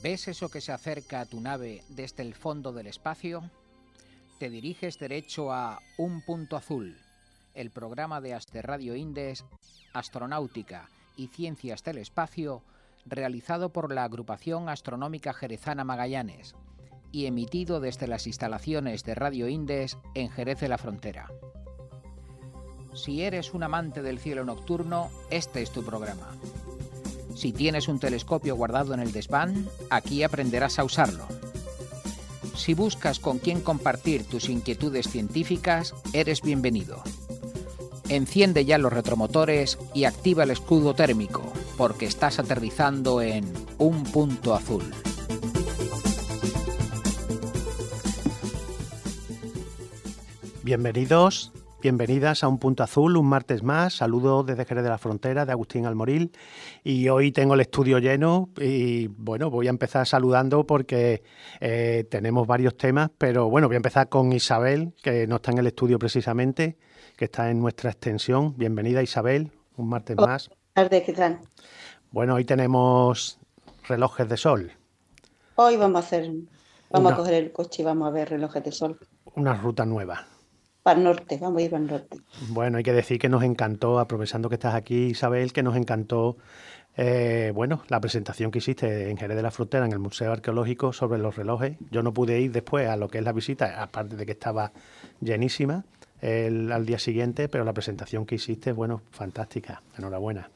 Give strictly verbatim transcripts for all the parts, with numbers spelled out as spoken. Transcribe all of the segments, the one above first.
¿Ves eso que se acerca a tu nave desde el fondo del espacio? Te diriges derecho a Un Punto Azul, el programa de Aste Radio Indes, Astronáutica y Ciencias del Espacio, realizado por la Agrupación Astronómica Jerezana Magallanes y emitido desde las instalaciones de Radio Indes en Jerez de la Frontera. Si eres un amante del cielo nocturno, este es tu programa. Si tienes un telescopio guardado en el desván, aquí aprenderás a usarlo. Si buscas con quién compartir tus inquietudes científicas, eres bienvenido. Enciende ya los retromotores y activa el escudo térmico, porque estás aterrizando en Un Punto Azul. Bienvenidos, bienvenidas a Un Punto Azul, un martes más. Saludos desde Jerez de la Frontera, de Agustín Almoril. Y hoy tengo el estudio lleno y, bueno, voy a empezar saludando porque eh, tenemos varios temas, pero, bueno, voy a empezar con Isabel, que no está en el estudio precisamente, que está en nuestra extensión. Bienvenida, Isabel, un martes Hola, más. buenas tardes, ¿qué tal? Bueno, hoy tenemos relojes de sol. Hoy vamos a hacer, vamos Una, a coger el coche y vamos a ver relojes de sol. una ruta nueva. Para el norte, vamos a ir para el norte. Bueno, hay que decir que nos encantó, aprovechando que estás aquí, Isabel, que nos encantó, eh, bueno, la presentación que hiciste en Jerez de la Frontera, en el Museo Arqueológico, sobre los relojes. Yo no pude ir después a lo que es la visita, aparte de que estaba llenísima el, al día siguiente, pero la presentación que hiciste, bueno, fantástica. Enhorabuena.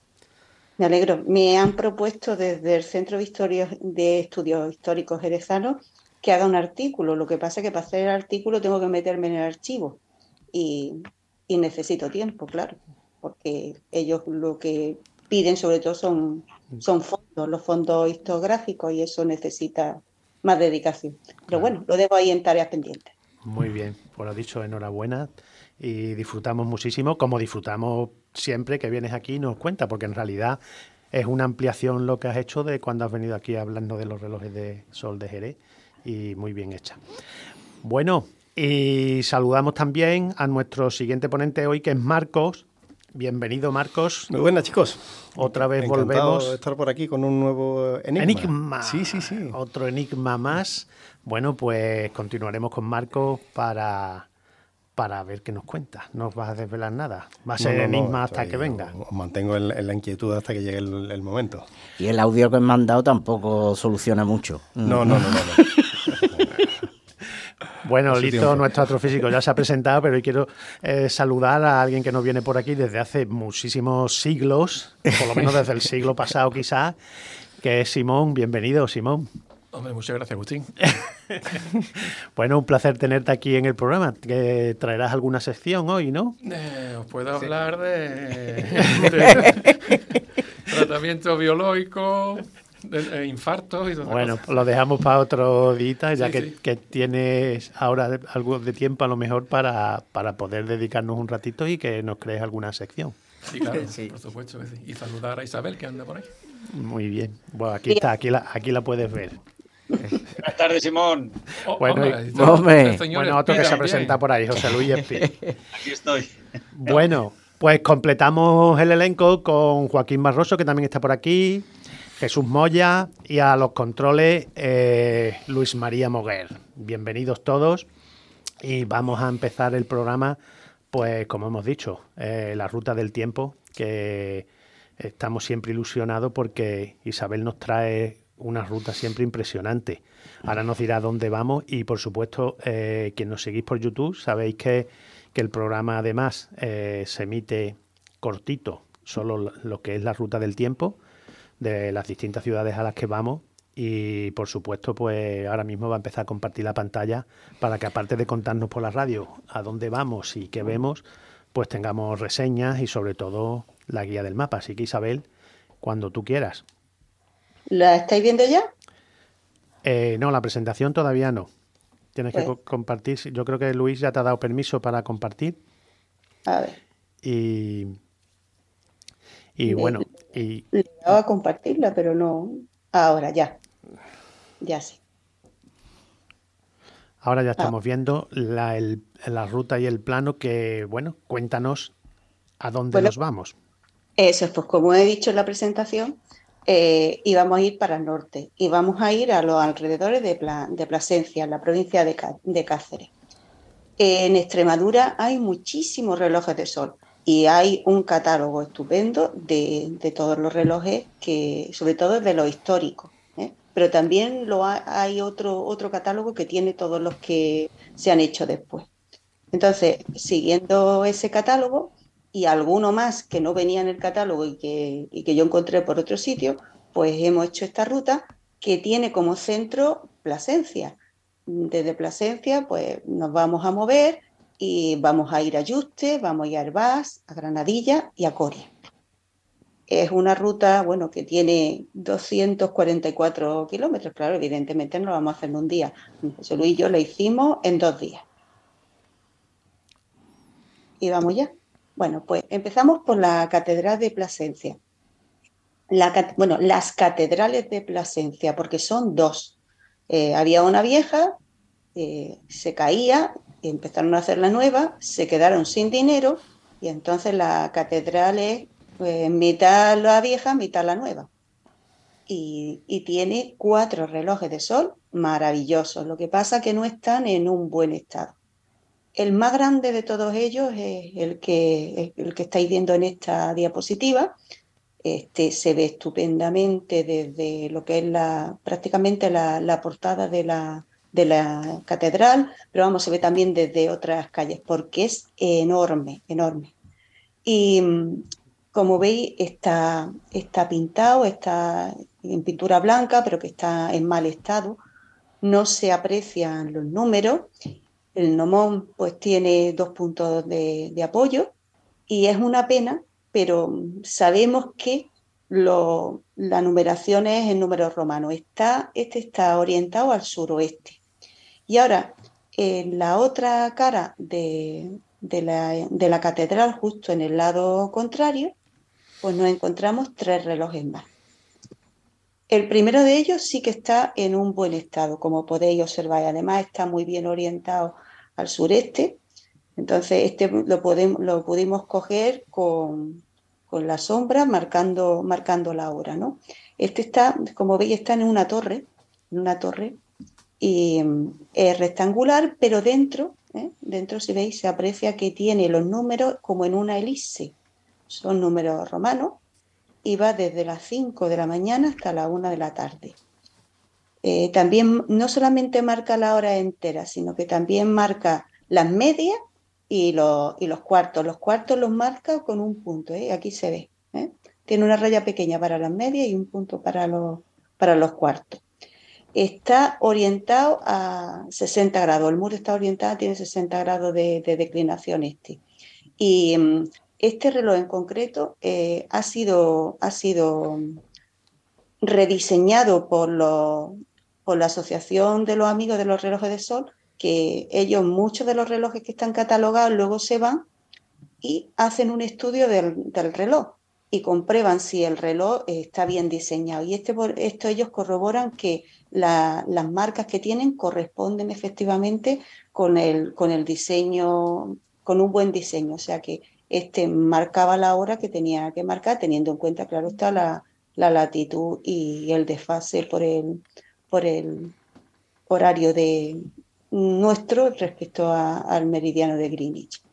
Me alegro. Me han propuesto desde el Centro de, Historia, de Estudios Históricos Jerezanos que haga un artículo. Lo que pasa es que para hacer el artículo tengo que meterme en el archivo y, y necesito tiempo, claro, porque ellos lo que piden sobre todo son, son fondos, los fondos historiográficos, y eso necesita más dedicación. Pero Claro. bueno, lo dejo ahí en tareas pendientes. Muy bien, pues lo dicho, enhorabuena y disfrutamos muchísimo, como disfrutamos siempre que vienes aquí y nos cuentas, porque en realidad es una ampliación lo que has hecho de cuando has venido aquí hablando de los relojes de sol de Jerez, y muy bien hecha. Bueno, y saludamos también a nuestro siguiente ponente hoy, que es Marcos. Bienvenido, Marcos. Muy buenas, chicos. Otra vez Encantado volvemos. de estar por aquí con un nuevo enigma. Enigma. Sí, sí, sí. Otro enigma más. Bueno, pues continuaremos con Marcos para, para ver qué nos cuenta. No os vas a desvelar nada. Va a ser No, no, no, enigma hasta estoy- que venga. Os mantengo en, en la inquietud hasta que llegue el, el momento. Y el audio que me han dado tampoco soluciona mucho. No, no, no, no. no. Bueno, A su Lito, tiempo. nuestro astrofísico, ya se ha presentado, pero hoy quiero eh, saludar a alguien que nos viene por aquí desde hace muchísimos siglos, por lo menos desde el siglo pasado quizás, que es Simón. Bienvenido, Simón. Hombre, muchas gracias, Agustín. Bueno, un placer tenerte aquí en el programa. Que traerás alguna sección hoy, ¿no? Eh, os puedo hablar de, de tratamiento biológico, de, de infartos y todo. Bueno, lo dejamos para otro día, ya Sí, que, sí. que tienes ahora de- algo de tiempo a lo mejor para, para poder dedicarnos un ratito y que nos crees alguna sección. Sí, claro, Sí. por supuesto que sí. Y saludar a Isabel, que anda por ahí. Muy bien. Bueno, aquí está, aquí la, aquí la puedes ver. Buenas tardes, Simón. Oh, Bueno, hombre, y- está- hombre. el señor Bueno, otro que Espí se ha también. presentado por ahí, José Luis Espí. Aquí estoy. Bueno, pues completamos el elenco con Joaquín Barroso, que también está por aquí, Jesús Moya, y a los controles eh, Luis María Moguer. Bienvenidos todos y vamos a empezar el programa, pues como hemos dicho, eh, la ruta del tiempo, que estamos siempre ilusionados porque Isabel nos trae una ruta siempre impresionante. Ahora nos dirá dónde vamos y, por supuesto, eh, quien nos seguís por YouTube, sabéis que, que el programa además eh, se emite cortito, solo lo- lo que es la ruta del tiempo de las distintas ciudades a las que vamos, y por supuesto pues ahora mismo va a empezar a compartir la pantalla para que, aparte de contarnos por la radio a dónde vamos y qué vemos, pues tengamos reseñas y sobre todo la guía del mapa. Así que, Isabel, cuando tú quieras. ¿La estáis viendo ya? Eh, no, la presentación todavía no. Tienes que Pues- co- compartir. Yo creo que Luis ya te ha dado permiso para compartir. A ver, Y, y Le- bueno, y le he dado a compartirla, pero no. Ahora, ya. Ya sí. ahora ya estamos viendo la, el- la ruta y el plano que, bueno, cuéntanos a dónde Bueno, nos vamos. Eso es, pues como he dicho en la presentación, eh, y vamos a ir para el norte y vamos a ir a los alrededores de, Pla, de Plasencia, en la provincia de, Cá, de Cáceres. En Extremadura hay muchísimos relojes de sol y hay un catálogo estupendo de, de todos los relojes, que, sobre todo de los históricos, ¿eh? Pero también lo ha, hay otro, otro catálogo que tiene todos los que se han hecho después. Entonces, siguiendo ese catálogo y alguno más que no venía en el catálogo y que, y que yo encontré por otro sitio, pues hemos hecho esta ruta que tiene como centro Plasencia. Desde Plasencia, pues nos vamos a mover y vamos a ir a Yuste, vamos a ir a Hervás, a Granadilla y a Coria. Es una ruta, bueno, que tiene doscientos cuarenta y cuatro kilómetros. Claro, evidentemente no lo vamos a hacer en un día. José Luis y yo lo hicimos en dos días. Y vamos ya. Bueno, pues empezamos por la Catedral de Plasencia. La, bueno, las catedrales de Plasencia, porque son dos. Eh, había una vieja, eh, se caía, y empezaron a hacer la nueva, se quedaron sin dinero y entonces la catedral es pues, mitad la vieja, mitad la nueva. Y, y tiene cuatro relojes de sol maravillosos. Lo que pasa es que no están en un buen estado. El más grande de todos ellos es el que, el que estáis viendo en esta diapositiva. Este, se ve estupendamente desde lo que es la, prácticamente la, la portada de la, de la catedral, pero vamos, se ve también desde otras calles, porque es enorme, enorme. Y como veis, está, está pintado, está en pintura blanca, pero que está en mal estado. No se aprecian los números. El gnomón pues tiene dos puntos de, de apoyo y es una pena, pero sabemos que lo, la numeración es en números romanos. Está, este está orientado al suroeste. Y ahora, en la otra cara de, de, la, de la catedral, justo en el lado contrario, pues nos encontramos tres relojes más. El primero de ellos sí que está en un buen estado, como podéis observar. Además, está muy bien orientado al sureste. Entonces, este lo, podemos, lo pudimos coger con, con la sombra, marcando, marcando la hora, ¿no? Este está, como veis, está en una torre, en una torre, y es rectangular, pero dentro, ¿eh? dentro, si veis, se aprecia que tiene los números como en una elipse. Son números romanos y va desde las cinco de la mañana hasta la una de la tarde. Eh, también no solamente marca la hora entera, sino que también marca las medias y los, y los cuartos. Los cuartos los marca con un punto, ¿eh? Aquí se ve. ¿eh? Tiene una raya pequeña para las medias y un punto para los, para los cuartos. Está orientado a sesenta grados. El muro está orientado, tiene sesenta grados de, de declinación este. Y um, este reloj en concreto eh, ha sido, ha sido rediseñado por, los, por la Asociación de los Amigos de los Relojes de Sol, que ellos, muchos de los relojes que están catalogados, luego se van y hacen un estudio del, del reloj y comprueban si el reloj está bien diseñado. Y este, esto ellos corroboran que la, las marcas que tienen corresponden efectivamente con el, con el diseño, con un buen diseño. O sea que este marcaba la hora que tenía que marcar, teniendo en cuenta, claro está, la, la latitud y el desfase por el, por el horario de nuestro respecto a, al meridiano de Greenwich.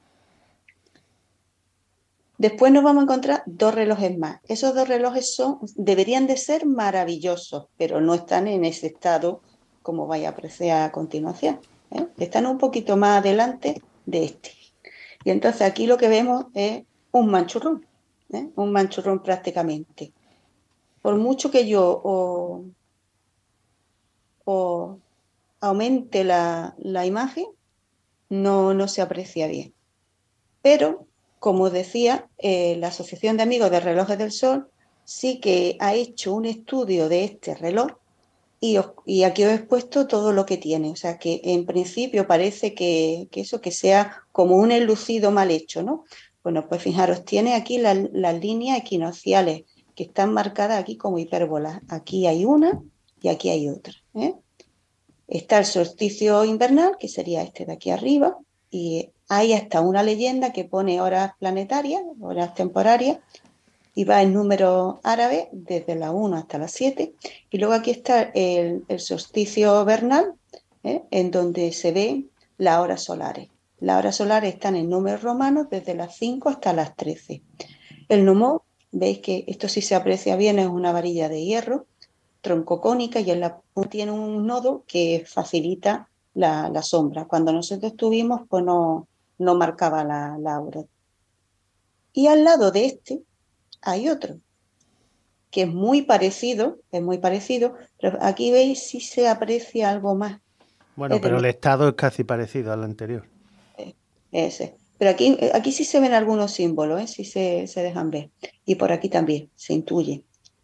Después nos vamos a encontrar dos relojes más. Esos dos relojes son, deberían de ser maravillosos, pero no están en ese estado como vais a apreciar a continuación. ¿eh? Están un poquito más adelante de este. Y entonces aquí lo que vemos es un manchurrón, ¿eh? un manchurrón prácticamente. Por mucho que yo o, o aumente la, la imagen, no, no se aprecia bien. Pero, como decía, eh, la Asociación de Amigos de Relojes del Sol sí que ha hecho un estudio de este reloj y, os, y aquí os he puesto todo lo que tiene. O sea, que en principio parece que, que eso, que sea como un enlucido mal hecho, ¿no? Bueno, pues fijaros, tiene aquí las la líneas equinocciales que están marcadas aquí como hipérbolas. Aquí hay una y aquí hay otra. ¿eh? Está el solsticio invernal, que sería este de aquí arriba, y hay hasta una leyenda que pone horas planetarias, horas temporarias, y va en número árabe desde la uno hasta las siete. Y luego aquí está el, el solsticio vernal, ¿eh? En donde se ven las horas solares. Las horas solares están en números romanos desde las cinco hasta las trece. El gnomó, veis que esto sí se aprecia bien, es una varilla de hierro, troncocónica, y en la punta tiene un nodo que facilita la, la sombra. Cuando nosotros estuvimos, pues no, no marcaba la, la aura. Y al lado de este hay otro, que es muy parecido, es muy parecido, pero aquí veis si se aprecia algo más. Bueno, pero de... el estado es casi parecido al anterior. Ese. Pero aquí, aquí sí se ven algunos símbolos, ¿eh? Sí se, se dejan ver. Y por aquí también se intuye.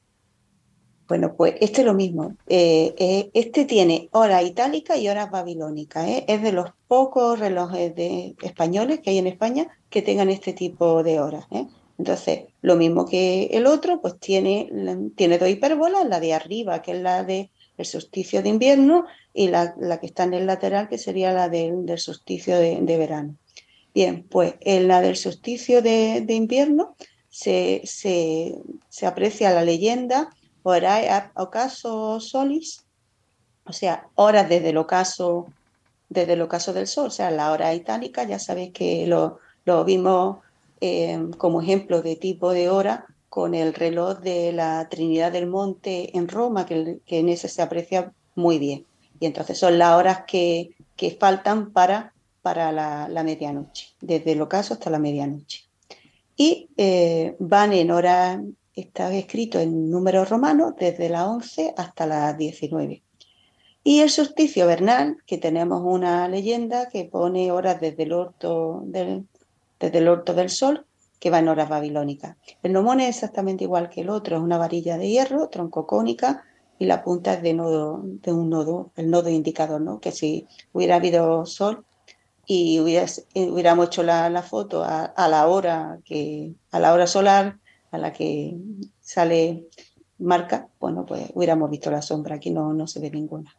Bueno, pues este es lo mismo. Eh, eh, este tiene hora itálica y horas babilónicas. ¿eh? Es de los pocos relojes de, españoles que hay en España que tengan este tipo de horas. ¿eh? Entonces, lo mismo que el otro, pues tiene, tiene dos hipérbolas, la de arriba, que es la del solsticio de invierno, y la, la que está en el lateral, que sería la del, del solsticio de, de verano. Bien, pues en la del solsticio de, de invierno se, se, se aprecia la leyenda Horae ab ocaso solis, o sea, horas desde el ocaso, desde el ocaso del sol, o sea, la hora itálica. Ya sabéis que lo, lo vimos eh, como ejemplo de tipo de hora con el reloj de la Trinidad del Monte en Roma, que, que en ese se aprecia muy bien. Y entonces son las horas que, que faltan para para la, la medianoche, desde el ocaso hasta la medianoche. Y eh, van en horas, está escrito en números romanos, desde las once hasta las diecinueve. Y el solsticio vernal, que tenemos una leyenda que pone horas desde el orto del, desde el orto del sol, que va en horas babilónicas. El gnomón es exactamente igual que el otro, es una varilla de hierro, troncocónica, y la punta es de, nodo, de un nodo, el nodo indicador, ¿no? Que si hubiera habido sol, y hubieras, hubiéramos hecho la, la foto a, a la hora que a la hora solar a la que sale marca, bueno, pues hubiéramos visto la sombra. Aquí no, no se ve ninguna.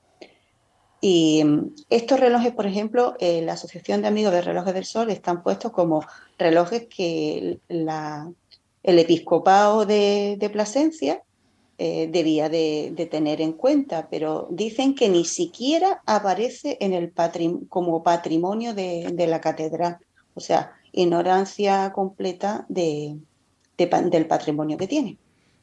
Y estos relojes, por ejemplo, eh, la Asociación de Amigos de Relojes del Sol están puestos como relojes que la, el episcopado de, de Plasencia Eh, debía de, de tener en cuenta, pero dicen que ni siquiera aparece en el patrim como patrimonio de, de la catedral. O sea, ignorancia completa de, de, del patrimonio que tiene.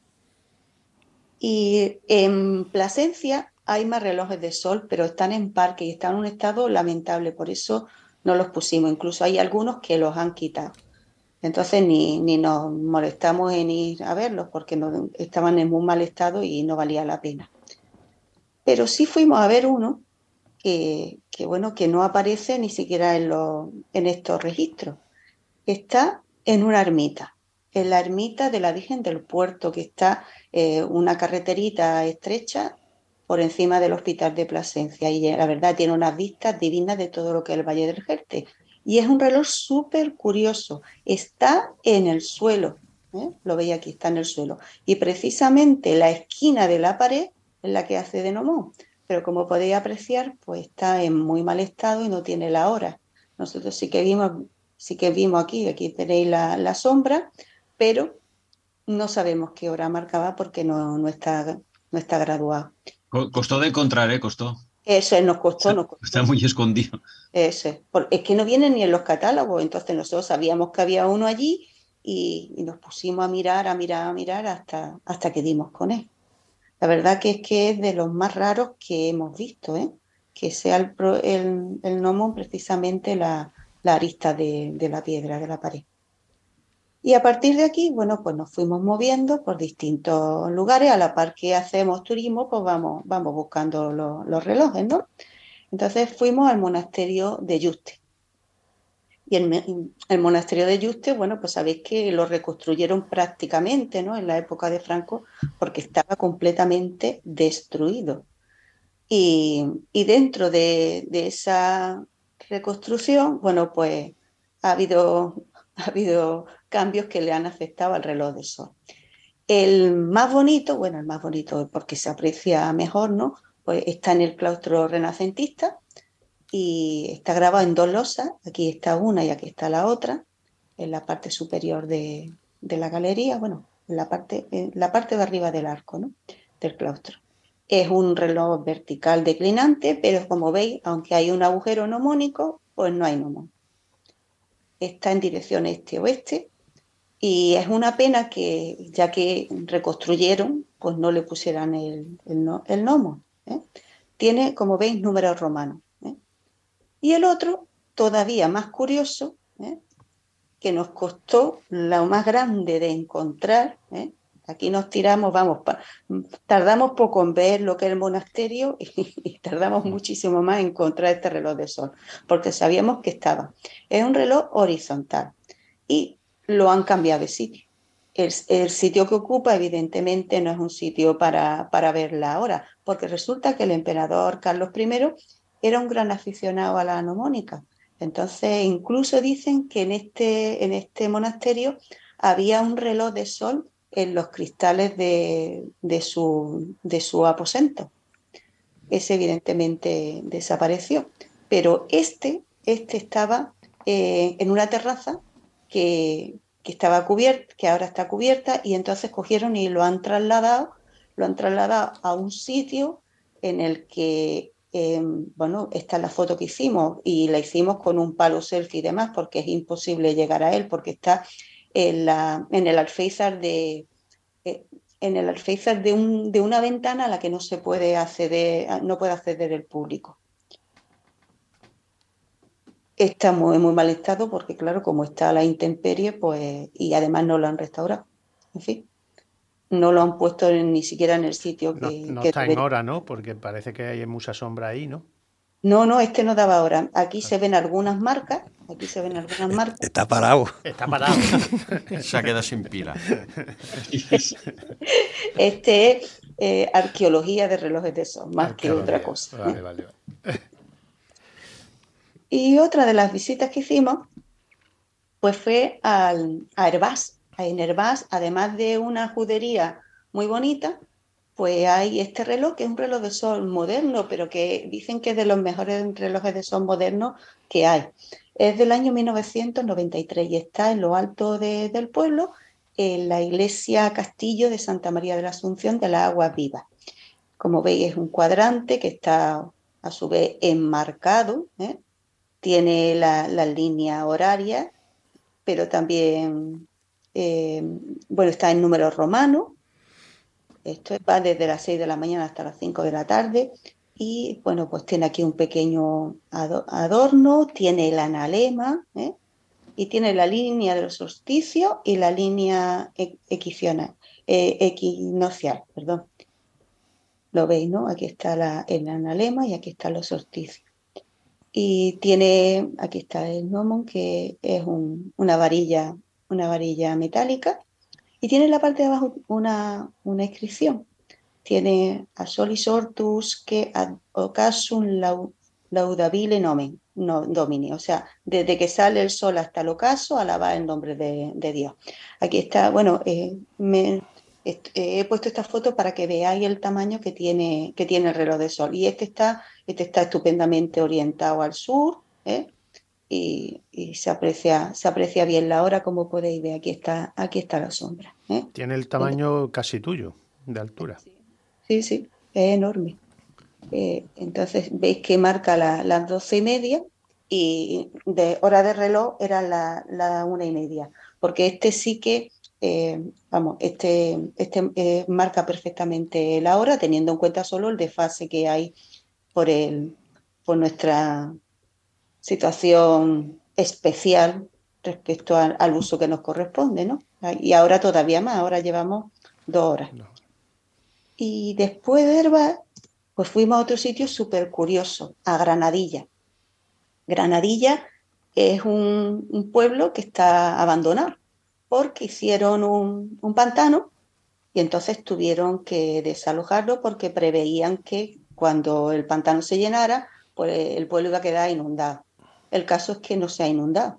Y en Plasencia hay más relojes de sol, pero están en parque y están en un estado lamentable, por eso no los pusimos. Incluso hay algunos que los han quitado. Entonces ni, ni nos molestamos en ir a verlos porque no, estaban en muy mal estado y no valía la pena. Pero sí fuimos a ver uno que, que, bueno, que no aparece ni siquiera en, los, en estos registros. Está en una ermita, en la ermita de la Virgen del Puerto, que está eh, una carreterita estrecha por encima del Hospital de Plasencia. Y la verdad tiene unas vistas divinas de todo lo que es el Valle del Jerte. Y es un reloj súper curioso. Está en el suelo, ¿eh? Lo veis aquí, está en el suelo. Y precisamente la esquina de la pared es la que hace de gnomón. Pero como podéis apreciar, pues está en muy mal estado y no tiene la hora. Nosotros sí que vimos, sí que vimos aquí, aquí tenéis la, la sombra, pero no sabemos qué hora marcaba porque no, no, está, no está graduado. Costó de encontrar, ¿eh? Costó. Eso nos costó, nos costó. Está muy escondido. Eso es. Es que no vienen ni en los catálogos, entonces nosotros sabíamos que había uno allí y, y nos pusimos a mirar, a mirar, a mirar hasta, hasta que dimos con él. La verdad que es que es de los más raros que hemos visto, ¿eh? Que sea el, el, el gnomón precisamente la, la arista de, de la piedra, de la pared. Y a partir de aquí, bueno, pues nos fuimos moviendo por distintos lugares. A la par que hacemos turismo, pues vamos, vamos buscando los, los relojes, ¿no? Entonces fuimos al monasterio de Yuste. Y el, el monasterio de Yuste, bueno, pues sabéis que lo reconstruyeron prácticamente, ¿no? En la época de Franco, porque estaba completamente destruido. Y, y dentro de, de esa reconstrucción, bueno, pues ha habido, ha habido cambios que le han afectado al reloj de sol. El más bonito, bueno, el más bonito porque se aprecia mejor, ¿no? Pues está en el claustro renacentista y está grabado en dos losas. Aquí está una y aquí está la otra, en la parte superior de, de la galería. Bueno, en la parte, en la parte de arriba del arco, ¿no? Del claustro. Es un reloj vertical declinante, pero como veis, aunque hay un agujero gnomónico, pues no hay gnomón. Está en dirección este-oeste y es una pena que, ya que reconstruyeron, pues no le pusieran el, el, el gnomo, ¿eh? Tiene, como veis, números romanos, ¿eh? Y el otro, todavía más curioso, ¿eh? Que nos costó lo más grande de encontrar, ¿eh? Aquí nos tiramos, vamos, pa, tardamos poco en ver lo que es el monasterio y, y tardamos muchísimo más en encontrar este reloj de sol, porque sabíamos que estaba. Es un reloj horizontal y lo han cambiado de sitio. El, el sitio que ocupa, evidentemente, no es un sitio para, para ver la hora, porque resulta que el emperador Carlos primero era un gran aficionado a la gnomónica. Entonces, incluso dicen que en este, en este monasterio había un reloj de sol en los cristales de, de, su, de su aposento. Ese evidentemente desapareció, pero este, este estaba eh, en una terraza que, que estaba cubierta, que ahora está cubierta, y entonces cogieron y lo han trasladado, lo han trasladado a un sitio en el que, eh, bueno, esta es la foto que hicimos, y la hicimos con un palo selfie y demás, porque es imposible llegar a él, porque está en, la, en el alféizar de eh, en el alféizar de, un, de una ventana a la que no se puede acceder, no puede acceder el público. Está muy, muy mal estado porque, claro, como está a la intemperie, pues, y además no lo han restaurado. En fin, no lo han puesto ni siquiera en el sitio que... No, no que está debería. en hora, ¿no? Porque parece que hay mucha sombra ahí, ¿no? No, no, este no daba hora. Aquí se ven algunas marcas, aquí se ven algunas marcas. Está parado. Está parado. Se ha quedado sin pila. Este es eh, arqueología de relojes de sol, más que otra Arqueología. cosa. Vale, vale, vale. Y otra de las visitas que hicimos, pues fue al, a Hervás. En Hervás, además de una judería muy bonita, pues hay este reloj, que es un reloj de sol moderno, pero que dicen que es de los mejores relojes de sol modernos que hay. Es del año mil novecientos noventa y tres y está en lo alto de, del pueblo, en la iglesia Castillo de Santa María de la Asunción de las Aguas Vivas. Como veis, es un cuadrante que está a su vez enmarcado, ¿eh? Tiene la, la línea horaria, pero también, eh, bueno, está en números romanos. Esto va desde las seis de la mañana hasta las cinco de la tarde. Y, bueno, pues tiene aquí un pequeño adorno, tiene el analema, ¿eh? Y tiene la línea de los solsticios y la línea equinoccial, eh, equinoccial, perdón. Lo veis, ¿no? Aquí está la, el analema y aquí están los solsticios. Y tiene, aquí está el gnomon, que es un, una varilla, una varilla metálica, y tiene en la parte de abajo una, una inscripción. Tiene a solis ortus que ad ocasion laudabile nomen, no, domini, o sea, desde que sale el sol hasta el ocaso, alaba el nombre de, de Dios. Aquí está, bueno, eh, me, eh, he puesto esta foto para que veáis el tamaño que tiene, que tiene el reloj de sol. Y este está, este está estupendamente orientado al sur, ¿eh? Y, y se aprecia, se aprecia bien la hora, como podéis ver. Aquí está, aquí está la sombra, ¿eh? Tiene el tamaño casi tuyo, de altura. Sí, sí, es enorme. Eh, entonces veis que marca la, las doce y media y de hora de reloj era la, la una y media, porque este sí que, eh, vamos, este, este eh, marca perfectamente la hora, teniendo en cuenta solo el desfase que hay por, el, por nuestra situación especial respecto al, al uso que nos corresponde, ¿no? Y ahora todavía más, ahora llevamos dos horas. No. Y después de Hervás, pues fuimos a otro sitio súper curioso, a Granadilla. Granadilla es un, un pueblo que está abandonado porque hicieron un, un pantano y entonces tuvieron que desalojarlo porque preveían que cuando el pantano se llenara, pues el pueblo iba a quedar inundado. El caso es que no se ha inundado.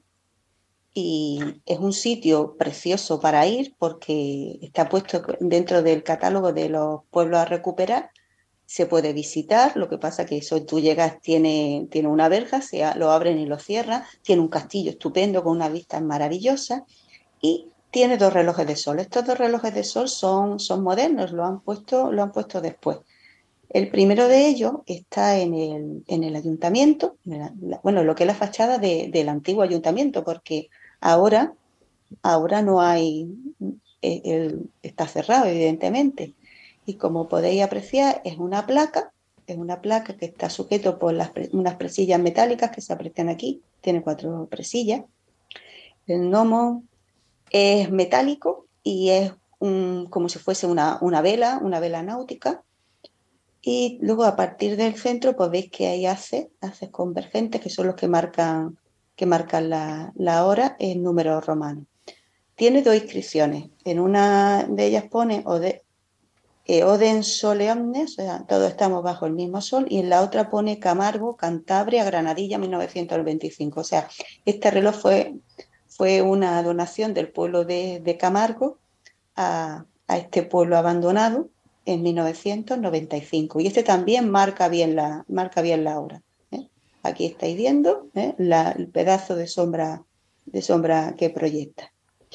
Y es un sitio precioso para ir porque está puesto dentro del catálogo de los pueblos a recuperar. Se puede visitar, lo que pasa que eso tú llegas, tiene, tiene una verja, se, lo abren y lo cierran, tiene un castillo estupendo con una vista maravillosa y tiene dos relojes de sol. Estos dos relojes de sol son, son modernos, lo han puesto, lo han puesto después. El primero de ellos está en el, en el ayuntamiento, en el, bueno, lo que es la fachada de, del antiguo ayuntamiento, porque ahora, ahora no hay, el, está cerrado, evidentemente. Y como podéis apreciar, es una placa, es una placa que está sujeto por las, unas presillas metálicas que se aprecian aquí, tiene cuatro presillas. El gnomo es metálico y es un, como si fuese una, una vela, una vela náutica. Y luego a partir del centro pues veis que hay haces, haces convergentes, que son los que marcan, que marcan la, la hora en números romanos. Tiene dos inscripciones. En una de ellas pone Ode, eh, Odem Sole Omnes, o sea, todos estamos bajo el mismo sol, y en la otra pone Camargo, Cantabria, Granadilla, mil novecientos veinticinco. O sea, este reloj fue, fue una donación del pueblo de, de Camargo a, a este pueblo abandonado en mil novecientos noventa y cinco. Y este también marca bien la, marca bien la hora. ¿eh? Aquí estáis viendo ¿eh? la, el pedazo de sombra, de sombra que proyecta.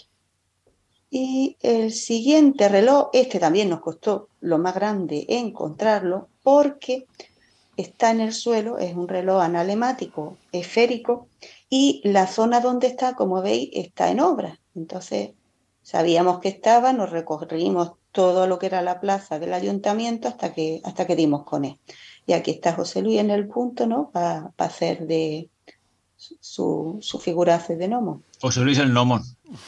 Y el siguiente reloj, este también nos costó lo más grande encontrarlo, porque está en el suelo, es un reloj analemático esférico, y la zona donde está, como veis, está en obra. Entonces, sabíamos que estaba, nos recorrimos todo lo que era la plaza del ayuntamiento hasta que, hasta que dimos con él. Y aquí está José Luis en el punto, ¿no? Para pa hacer de su, su figura hace de gnomo. José Luis el gnomo.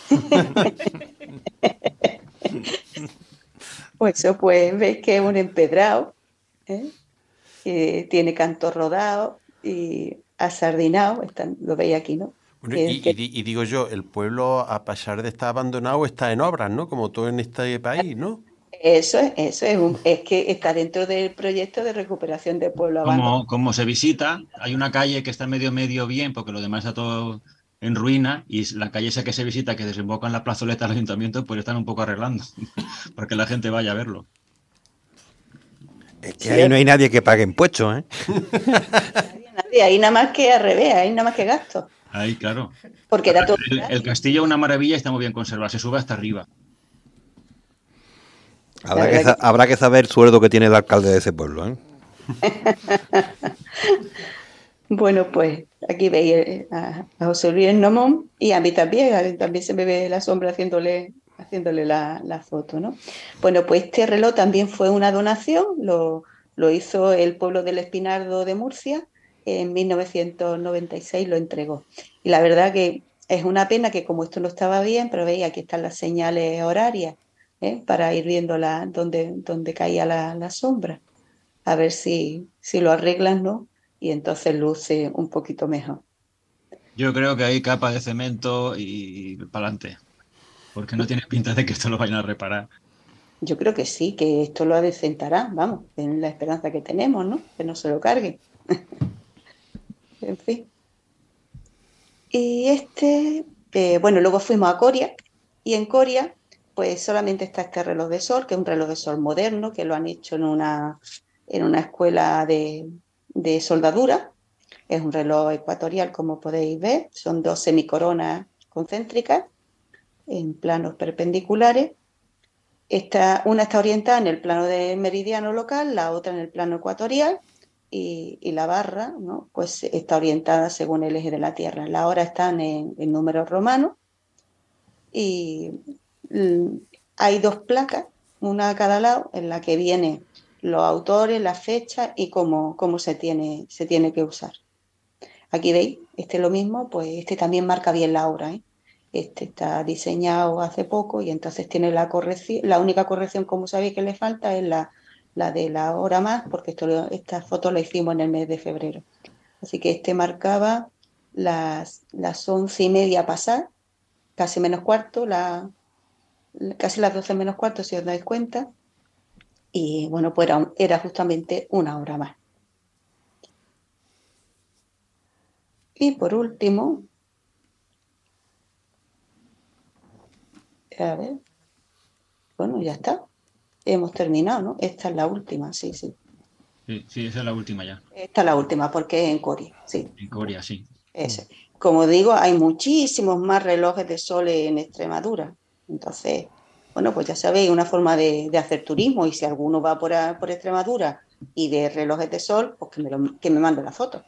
Pues eso, pues veis que es un empedrado, ¿eh? Que tiene canto rodado y asardinado, están, lo veis aquí, ¿no? Bueno, y, que... y, y digo yo, el pueblo, a pesar de estar abandonado, está en obras, ¿no? Como todo en este país, ¿no? Eso es, eso es, un, es que está dentro del proyecto de recuperación del pueblo abandonado. Como, como se visita, hay una calle que está medio medio bien, porque lo demás está todo en ruina, y la calle esa que se visita, que desemboca en la plazoleta del ayuntamiento, pues están un poco arreglando, para que la gente vaya a verlo. Es que sí, ahí no hay nadie que pague impuestos, ¿eh? Nadie, nadie, ahí nada más que al revés, ahí nada más que gasto. Ahí, claro. Porque era todo el, el castillo es una maravilla y está muy bien conservado, se sube hasta arriba. Habrá que, que... habrá que saber el sueldo que tiene el alcalde de ese pueblo, ¿eh? Bueno, pues aquí veis a, a José Luis Nomón y a mí también, a mí también se me ve la sombra haciéndole, haciéndole la, la foto, ¿no? Bueno, pues este reloj también fue una donación, lo, lo hizo el pueblo del Espinardo de Murcia, en mil novecientos noventa y seis lo entregó. Y la verdad que es una pena que como esto no estaba bien, pero veis, aquí están las señales horarias, ¿eh? Para ir viendo la, dónde, dónde caía la, la sombra, a ver si, si lo arreglan, ¿no? Y entonces luce un poquito mejor. Yo creo que hay capa de cemento y para adelante, porque no tiene pinta de que esto lo vayan a reparar. Yo creo que sí, que esto lo adecentará, vamos, en la esperanza que tenemos, ¿no? Que no se lo carguen. En fin. Y este, eh, bueno, luego fuimos a Coria, y en Coria, pues solamente está este reloj de sol, que es un reloj de sol moderno, que lo han hecho en una, en una escuela de, de soldadura. Es un reloj ecuatorial, como podéis ver, son dos semicoronas concéntricas en planos perpendiculares. Esta, una está orientada en el plano del meridiano local, la otra en el plano ecuatorial, y, y la barra, ¿no? Pues está orientada según el eje de la Tierra. Las horas están en, en números romanos y mm, hay dos placas, una a cada lado, en la que vienen los autores, las fechas y cómo, cómo se, tiene, se tiene que usar. Aquí veis, este es lo mismo, pues este también marca bien la hora, ¿eh? Este está diseñado hace poco y entonces tiene la corrección, la única corrección, como sabéis, que le falta es la, la de la hora más, porque esto, esta foto la hicimos en el mes de febrero. Así que este marcaba las, las once y media pasar, casi menos cuarto, la, casi las doce menos cuarto, si os dais cuenta. Y bueno, pues era, era justamente una hora más. Y por último, a ver, bueno, ya está. Hemos terminado, ¿no? Esta es la última, sí, sí. Sí, sí, esa es la última ya. Esta es la última, porque es en Coria, sí. En Coria, sí. Ese. Como digo, hay muchísimos más relojes de sol en Extremadura, Entonces, bueno, pues ya sabéis, una forma de, de hacer turismo, y si alguno va por, a, por Extremadura y ve relojes de sol, pues que me, lo, que me mande la foto.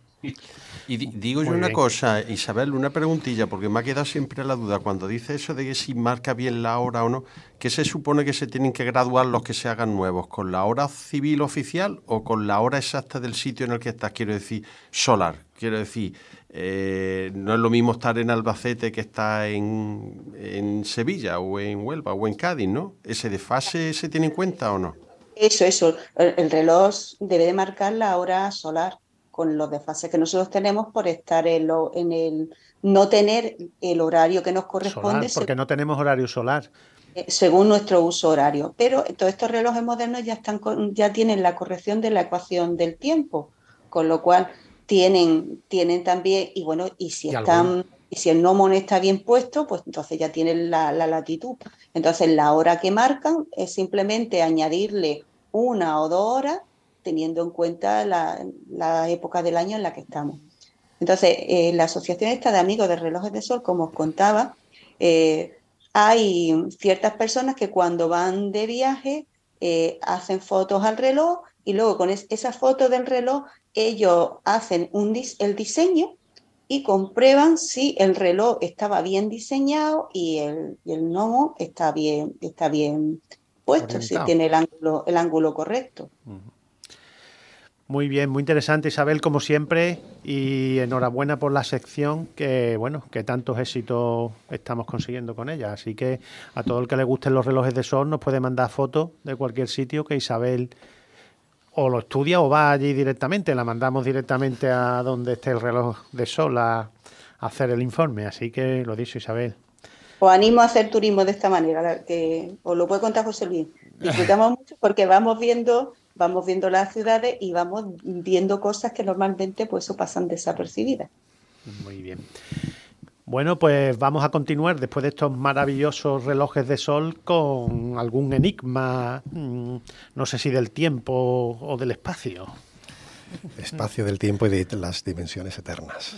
Y di, digo yo Muy una bien. cosa, Isabel, una preguntilla, porque me ha quedado siempre la duda. Cuando dice eso de que si marca bien la hora o no, ¿qué se supone que se tienen que graduar los que se hagan nuevos? ¿Con la hora civil oficial o con la hora exacta del sitio en el que estás? Quiero decir, solar. Quiero decir, eh, no es lo mismo estar en Albacete que estar en, en Sevilla o en Huelva o en Cádiz, ¿no? ¿Ese desfase se tiene en cuenta o no? Eso, eso. El, el reloj debe de marcar la hora solar, con los desfases que nosotros tenemos por estar en, lo, en el no tener el horario que nos corresponde. Solar, porque no tenemos horario solar. Según nuestro uso horario. Pero todos estos relojes modernos ya están con, ya tienen la corrección de la ecuación del tiempo, con lo cual tienen, tienen también, y bueno, y si ¿Y están, algún? y si el gnomon está bien puesto, pues entonces ya tienen la, la latitud. Entonces la hora que marcan es simplemente añadirle una o dos horas, teniendo en cuenta la, la época del año en la que estamos. Entonces, eh, la asociación esta de amigos de relojes de sol, como os contaba, eh, hay ciertas personas que cuando van de viaje eh, hacen fotos al reloj, y luego con es, esa foto del reloj ellos hacen un dis, el diseño y comprueban si el reloj estaba bien diseñado y el, y el gnomo está bien, está bien puesto, Orientado. si tiene el ángulo, el ángulo correcto. Muy bien, muy interesante, Isabel, como siempre, y enhorabuena por la sección que, bueno, que tantos éxitos estamos consiguiendo con ella. Así que a todo el que le gusten los relojes de sol nos puede mandar fotos de cualquier sitio que Isabel o lo estudia o va allí directamente. La mandamos directamente a donde esté el reloj de sol a, a hacer el informe. Así que lo dicho, Isabel. Os animo a hacer turismo de esta manera, que os lo puede contar José Luis. Disfrutamos mucho porque vamos viendo, vamos viendo las ciudades y vamos viendo cosas que normalmente pues eso pasan desapercibidas. Muy bien. Bueno, pues vamos a continuar después de estos maravillosos relojes de sol con algún enigma, mmm, no sé si del tiempo o del espacio. Espacio, del tiempo y de las dimensiones eternas.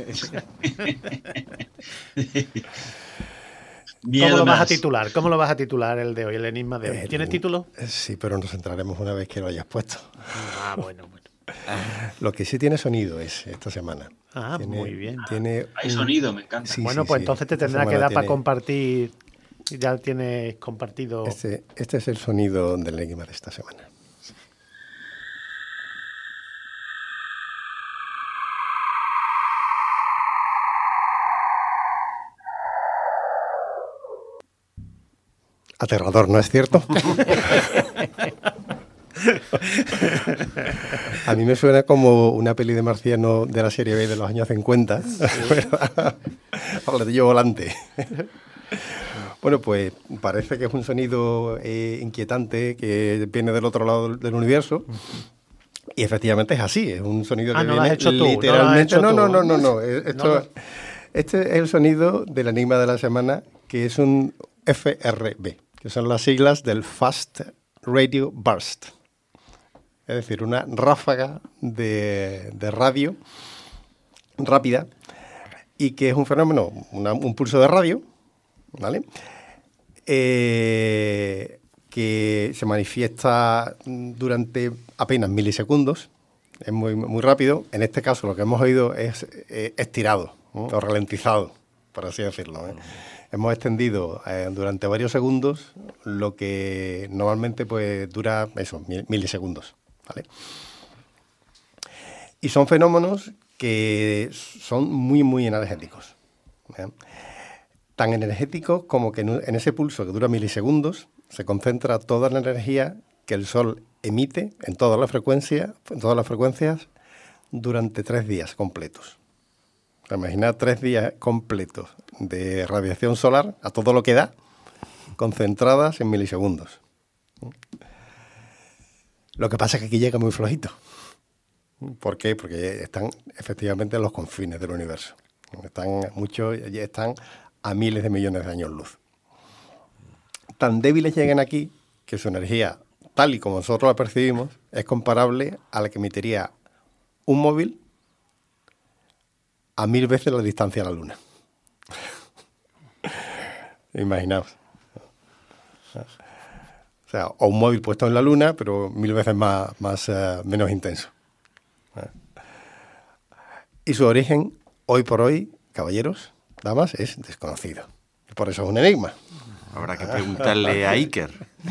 ¿Cómo lo vas a titular? ¿Cómo lo vas a titular el de hoy, el enigma de hoy? ¿Tiene El, título? Sí, pero nos centraremos una vez que lo hayas puesto. Ah, bueno, bueno. Lo que sí tiene sonido es esta semana. Ah, tiene, muy bien. Tiene Hay un... sonido, me encanta. Sí, bueno, sí, pues sí. entonces te Esta tendrá que semana dar tiene... para compartir. Ya tienes compartido. Este, este es el sonido del enigma de esta semana. Aterrador, ¿no es cierto? A mí me suena como una peli de marciano de la serie B de los años cincuenta. Platillo volante. Bueno, pues parece que es un sonido eh, inquietante que viene del otro lado del universo. Y efectivamente es así, es un sonido que ah, no viene lo has hecho tú, literalmente. No, no, tú. no, no, no, no. Esto, no, no. Este es el sonido del enigma de la semana, que es un F R B, que son las siglas del Fast Radio Burst. Es decir, una ráfaga de, de radio rápida, y que es un fenómeno, una, un pulso de radio, ¿vale? Eh, que se manifiesta durante apenas milisegundos, es muy, muy rápido. En este caso lo que hemos oído es eh, estirado, ¿no? O ralentizado, por así decirlo, ¿eh? Hemos extendido eh, durante varios segundos lo que normalmente pues dura eso, milisegundos, ¿vale? Y son fenómenos que son muy, muy energéticos, ¿eh? Tan energéticos como que en ese pulso que dura milisegundos se concentra toda la energía que el Sol emite en todas las frecuencias, en todas las frecuencias durante tres días completos. Imaginad tres días completos de radiación solar a todo lo que da, concentradas en milisegundos. Lo que pasa es que aquí llega muy flojito. ¿Por qué? Porque están efectivamente en los confines del universo. Están muchos, están a miles de millones de años luz. Tan débiles llegan aquí que su energía, tal y como nosotros la percibimos, es comparable a la que emitiría un móvil a mil veces la distancia a la Luna. Imaginaos. O sea, o un móvil puesto en la luna, pero mil veces más, más uh, menos intenso. Y su origen, hoy por hoy, caballeros, damas, es desconocido. Por eso es un enigma. Habrá que preguntarle a Iker.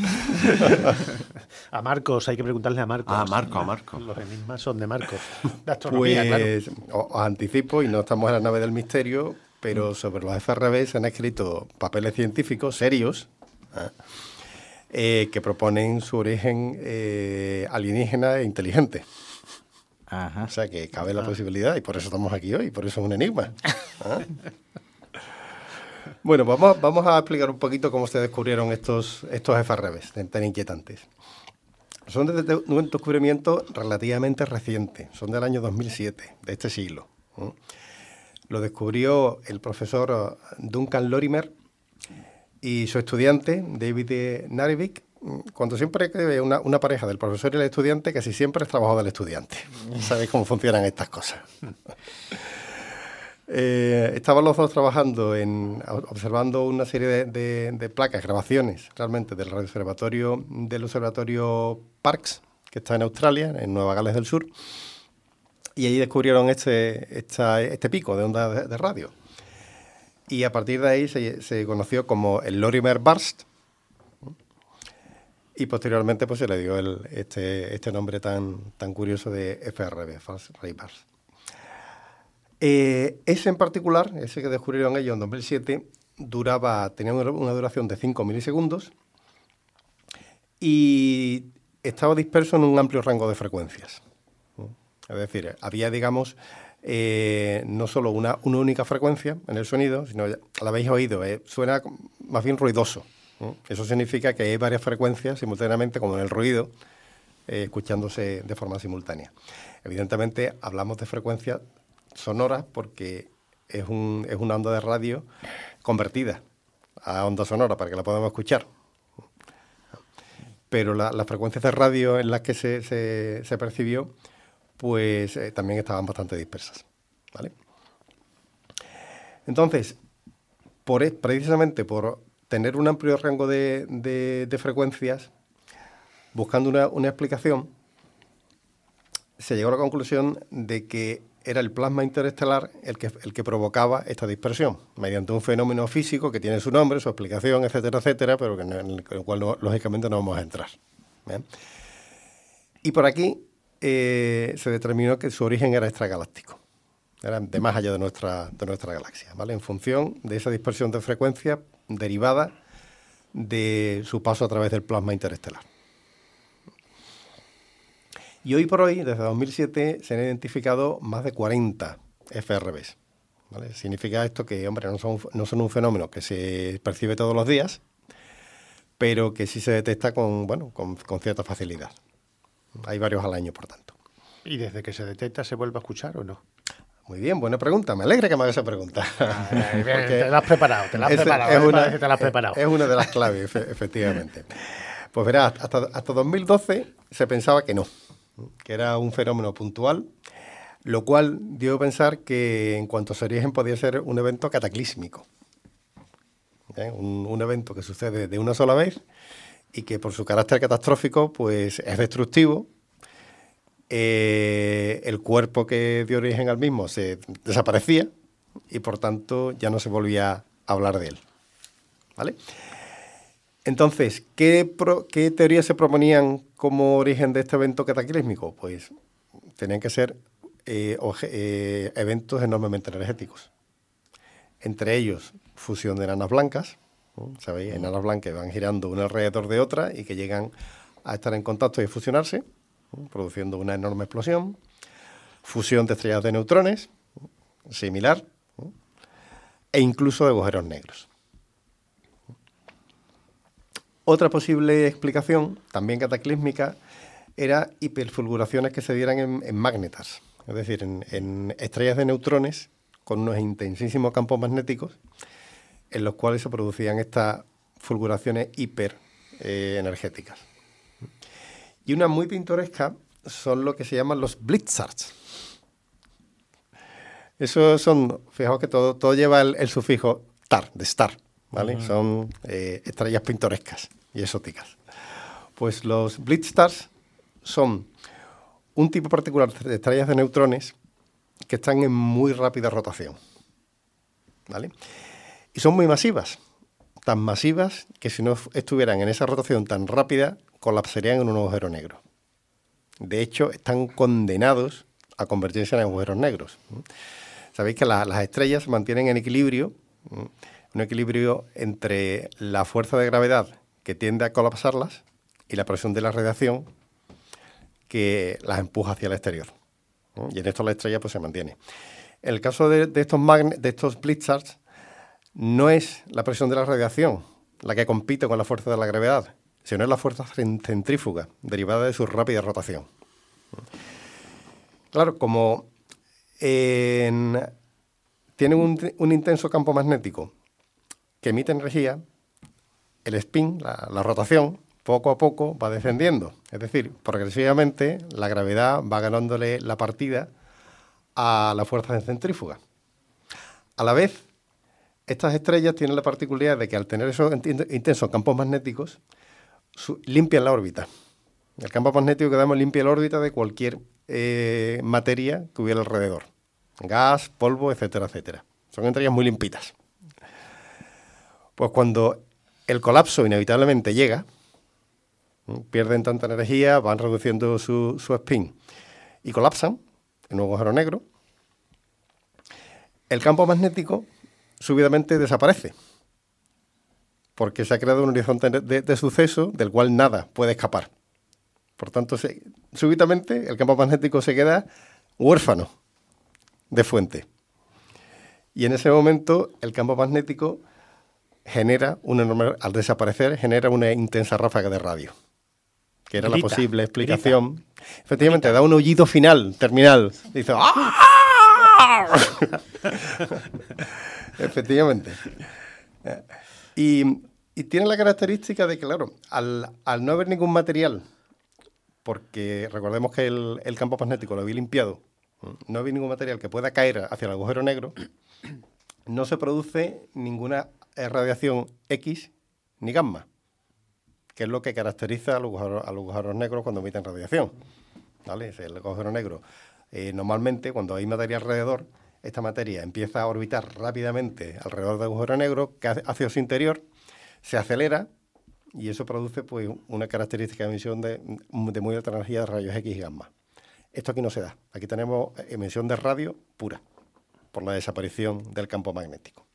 A Marcos, hay que preguntarle a Marcos. Ah, a Marco, a Marco. Los enigmas son de Marcos. De astronomía, pues claro. Os anticipo, y no estamos en la nave del misterio, pero sobre los F R B se han escrito papeles científicos serios, ¿eh? Eh, que proponen su origen eh, alienígena e inteligente. Ajá. O sea que cabe la posibilidad, y por eso estamos aquí hoy, por eso es un enigma. ¿Eh? Bueno, vamos, vamos a explicar un poquito cómo se descubrieron estos, estos F R Bs tan, tan inquietantes. Son de, de, de un descubrimiento relativamente reciente, son del año dos mil siete, de este siglo. ¿eh? Lo descubrió el profesor Duncan Lorimer y su estudiante, David Narevik, cuando siempre hay una, una pareja del profesor y el estudiante, casi siempre es trabajo del estudiante. ¿Sabéis cómo funcionan estas cosas? eh, estaban los dos trabajando, en, observando una serie de, de, de placas, grabaciones, realmente, del radioobservatorio, del observatorio Parkes, que está en Australia, en Nueva Gales del Sur, y allí descubrieron este, esta, este pico de onda de, de radio. Y a partir de ahí se, se conoció como el Lorimer Burst, y posteriormente pues se le dio el, este, este nombre tan, tan curioso de F R B, False Ray Burst. Eh, ese en particular, ese que descubrieron ellos en dos mil siete, duraba, tenía una, una duración de cinco milisegundos y estaba disperso en un amplio rango de frecuencias. Es decir, había, digamos, eh, no solo una, una única frecuencia en el sonido, sino, la habéis oído, eh, suena más bien ruidoso. ¿eh? Eso significa que hay varias frecuencias simultáneamente, como en el ruido, eh, escuchándose de forma simultánea. Evidentemente, hablamos de frecuencias sonoras porque es, un, es una onda de radio convertida a onda sonora para que la podamos escuchar. Pero la, las frecuencias de radio en las que se, se, se percibió, pues eh, también estaban bastante dispersas, ¿vale? Entonces, por, precisamente por tener un amplio rango de, de, de frecuencias, buscando una, una explicación, se llegó a la conclusión de que era el plasma interestelar el que, el que provocaba esta dispersión, mediante un fenómeno físico que tiene su nombre, su explicación, etcétera, etcétera, pero que no, en el cual no, lógicamente no vamos a entrar. ¿Bien? Y por aquí eh, se determinó que su origen era extragaláctico, era de más allá de nuestra, de nuestra galaxia, ¿vale? En función de esa dispersión de frecuencia derivada de su paso a través del plasma interestelar. Y hoy por hoy, desde dos mil siete, se han identificado más de cuarenta F R Bs, ¿vale? Significa esto que, hombre, no son, no son un fenómeno que se percibe todos los días, pero que sí se detecta con, bueno, con, con cierta facilidad. Hay varios al año, por tanto. ¿Y desde que se detecta se vuelve a escuchar o no? Muy bien, buena pregunta. Me alegra que me hagas esa pregunta. Ay, bien, te la has preparado, te la has es, preparado. Es, una, te la has preparado. Es una de las claves, efectivamente. Pues verás, hasta, hasta dos mil doce se pensaba que no, que era un fenómeno puntual, lo cual dio a pensar que en cuanto a su origen podía ser un evento cataclísmico. ¿Eh? Un, un evento que sucede de una sola vez y que por su carácter catastrófico pues es destructivo. Eh, el cuerpo que dio origen al mismo se desaparecía y por tanto ya no se volvía a hablar de él, ¿vale? Entonces, ¿qué, pro, qué teorías se proponían como origen de este evento cataclísmico? Pues tenían que ser eh, oje, eh, eventos enormemente energéticos. Entre ellos, fusión de enanas blancas, ¿no? ¿Sabéis? Enanas blancas van girando una alrededor de otra y que llegan a estar en contacto y fusionarse, ¿no? Produciendo una enorme explosión. Fusión de estrellas de neutrones, ¿no? Similar, ¿no? E incluso de agujeros negros. Otra posible explicación, también cataclísmica, era hiperfulguraciones que se dieran en, en magnetas, es decir, en, en estrellas de neutrones con unos intensísimos campos magnéticos en los cuales se producían estas fulguraciones hiperenergéticas. Eh, y una muy pintoresca son lo que se llaman los blitzards. Esos son, fijaos que todo, todo lleva el, el sufijo tar, de star. ¿vale? Uh-huh. Son eh, estrellas pintorescas y exóticas. Pues los Blitz stars son un tipo particular de estrellas de neutrones que están en muy rápida rotación, ¿vale? Y son muy masivas, tan masivas que si no estuvieran en esa rotación tan rápida, colapsarían en un agujero negro. De hecho, están condenados a convertirse en agujeros negros. Sabéis que la, las estrellas se mantienen en equilibrio, un equilibrio entre la fuerza de gravedad que tiende a colapsarlas y la presión de la radiación que las empuja hacia el exterior. Y en esto la estrella pues se mantiene. En el caso de, de estos magne, de estos blizzards, no es la presión de la radiación la que compite con la fuerza de la gravedad, sino es la fuerza centrífuga derivada de su rápida rotación. Claro, como en, tienen un, un intenso campo magnético que emite energía, el spin, la, la rotación, poco a poco va descendiendo. Es decir, progresivamente la gravedad va ganándole la partida a la fuerza centrífuga. A la vez, estas estrellas tienen la particularidad de que al tener esos intensos campos magnéticos, su, limpian la órbita. El campo magnético que damos limpia la órbita de cualquier eh, materia que hubiera alrededor. Gas, polvo, etcétera, etcétera. Son estrellas muy limpitas. Pues cuando el colapso inevitablemente llega, pierden tanta energía, van reduciendo su, su spin y colapsan en un agujero negro, el campo magnético súbitamente desaparece, porque se ha creado un horizonte de, de suceso del cual nada puede escapar. Por tanto, se, súbitamente el campo magnético se queda huérfano de fuente. Y en ese momento el campo magnético genera una enorme, al desaparecer, genera una intensa ráfaga de radio, que era grita, la posible explicación. Grita. Efectivamente, grita. Da un aullido final, terminal. Dice ¡ah! Efectivamente. Y, y tiene la característica de que, claro, al, al no haber ningún material, porque recordemos que el, el campo magnético lo había limpiado, no había ningún material que pueda caer hacia el agujero negro, no se produce ninguna radiación X ni gamma, que es lo que caracteriza a los agujeros, a los agujeros negros cuando emiten radiación, ¿vale? El agujero negro, eh, normalmente, cuando hay materia alrededor, esta materia empieza a orbitar rápidamente alrededor del agujero negro, que hacia su interior, se acelera, y eso produce pues, una característica de emisión de, de muy alta energía de rayos X y gamma. Esto aquí no se da. Aquí tenemos emisión de radio pura, por la desaparición del campo magnético.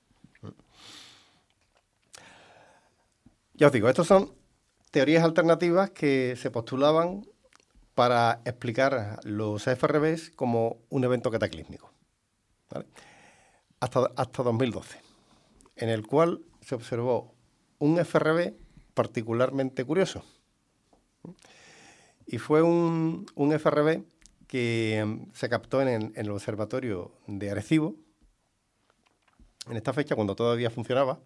Ya os digo, estas son teorías alternativas que se postulaban para explicar los F R Bs como un evento cataclísmico, ¿vale? Hasta, hasta dos mil doce, en el cual se observó un F R B particularmente curioso. Y fue un, un F R B que se captó en el, en el observatorio de Arecibo, en esta fecha, cuando todavía funcionaba.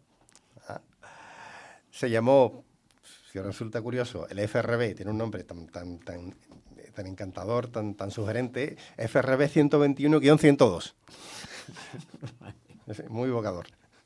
Se llamó, si os resulta curioso, el F R B, tiene un nombre tan, tan, tan, tan encantador, tan, tan sugerente, F R B ciento veintiuno guión ciento dos. Muy evocador.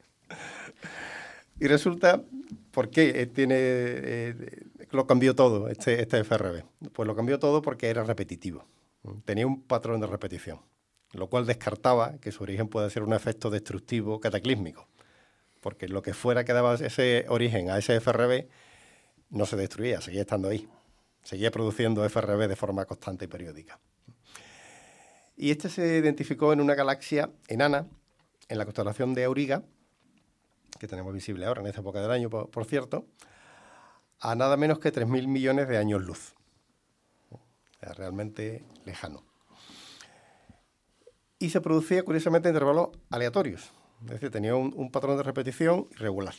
Y resulta, ¿por qué tiene, eh, lo cambió todo este, este F R B? Pues lo cambió todo porque era repetitivo. Tenía un patrón de repetición, lo cual descartaba que su origen pueda ser un efecto destructivo cataclísmico, porque lo que fuera que daba ese origen a ese F R B no se destruía, seguía estando ahí, seguía produciendo F R B de forma constante y periódica. Y este se identificó en una galaxia enana, en la constelación de Auriga, que tenemos visible ahora en esta época del año, por, por cierto, a nada menos que tres mil millones de años luz. Era realmente lejano. Y se producía, curiosamente, en intervalos aleatorios. Es decir, tenía un, un patrón de repetición irregular.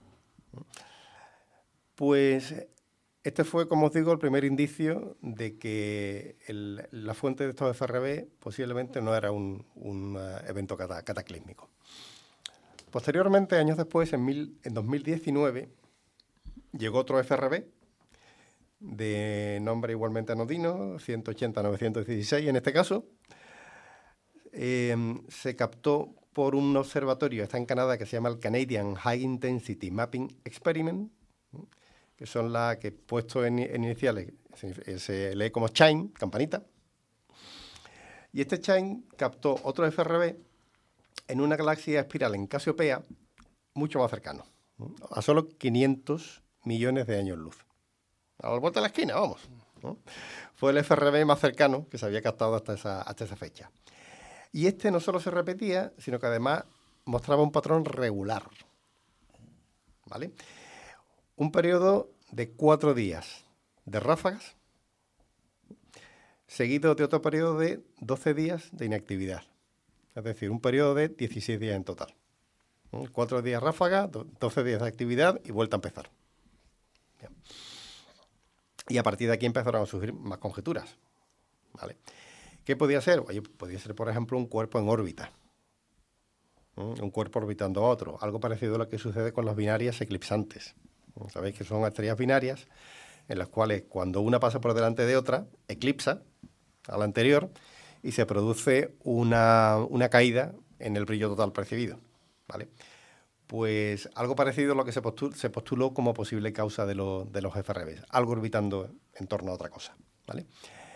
Pues este fue, como os digo, el primer indicio de que el, la fuente de estos F R B posiblemente no era un, un uh, evento cata, cataclísmico. Posteriormente, años después, en, mil, en dos mil diecinueve, llegó otro F R B de nombre igualmente anodino, ciento ochenta novecientos dieciséis en este caso. Eh, se captó por un observatorio, está en Canadá, que se llama el Canadian High Intensity Mapping Experiment, que son las que puesto en, en iniciales se, se lee como chime, campanita. Y este chime captó otro F R B en una galaxia espiral en Casiopea mucho más cercano, a solo quinientos millones de años luz. A la vuelta de la esquina, vamos, ¿no? Fue el F R B más cercano que se había captado hasta esa, hasta esa fecha. Y este no solo se repetía, sino que además mostraba un patrón regular, ¿vale? Un periodo de cuatro días de ráfagas, seguido de otro periodo de doce días de inactividad. Es decir, un periodo de dieciséis días en total. Cuatro días ráfaga, doce días de actividad y vuelta a empezar. Bien. Y a partir de aquí empezaron a surgir más conjeturas, ¿vale? ¿Qué podía ser? Oye, podía ser, por ejemplo, un cuerpo en órbita. ¿Mm? Un cuerpo orbitando a otro. Algo parecido a lo que sucede con las binarias eclipsantes. Sabéis que son estrellas binarias en las cuales cuando una pasa por delante de otra, eclipsa a la anterior y se produce una, una caída en el brillo total percibido, ¿vale? Pues algo parecido a lo que se postuló, se postuló como posible causa de, lo, de los F R Bs, algo orbitando en torno a otra cosa, ¿vale?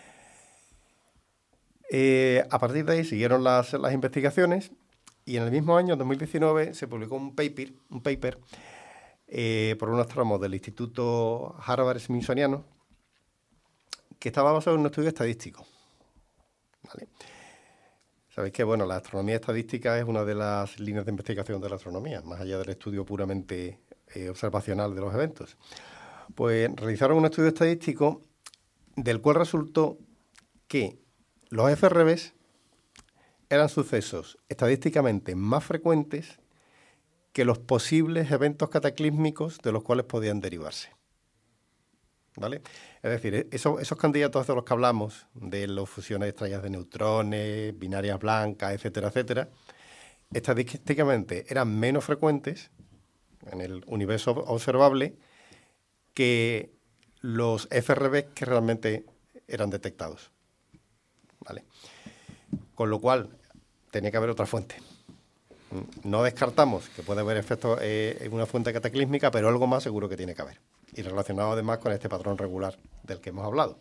Eh, a partir de ahí siguieron las, las investigaciones y en el mismo año, dos mil diecinueve, se publicó un paper, un paper eh, por un astrónomo del Instituto Harvard-Smithsoniano que estaba basado en un estudio estadístico, ¿vale? Sabéis que, bueno, la astronomía estadística es una de las líneas de investigación de la astronomía, más allá del estudio puramente eh, observacional de los eventos. Pues realizaron un estudio estadístico del cual resultó que los F R Bs eran sucesos estadísticamente más frecuentes que los posibles eventos cataclísmicos de los cuales podían derivarse, ¿vale? Es decir, esos, esos candidatos de los que hablamos, de las fusiones de estrellas de neutrones, binarias blancas, etcétera, etcétera, estadísticamente eran menos frecuentes en el universo observable que los F R Bs que realmente eran detectados, ¿vale? Con lo cual, tenía que haber otra fuente. No descartamos que puede haber efectos eh, en una fuente cataclísmica, pero algo más seguro que tiene que haber. Y relacionado además con este patrón regular del que hemos hablado.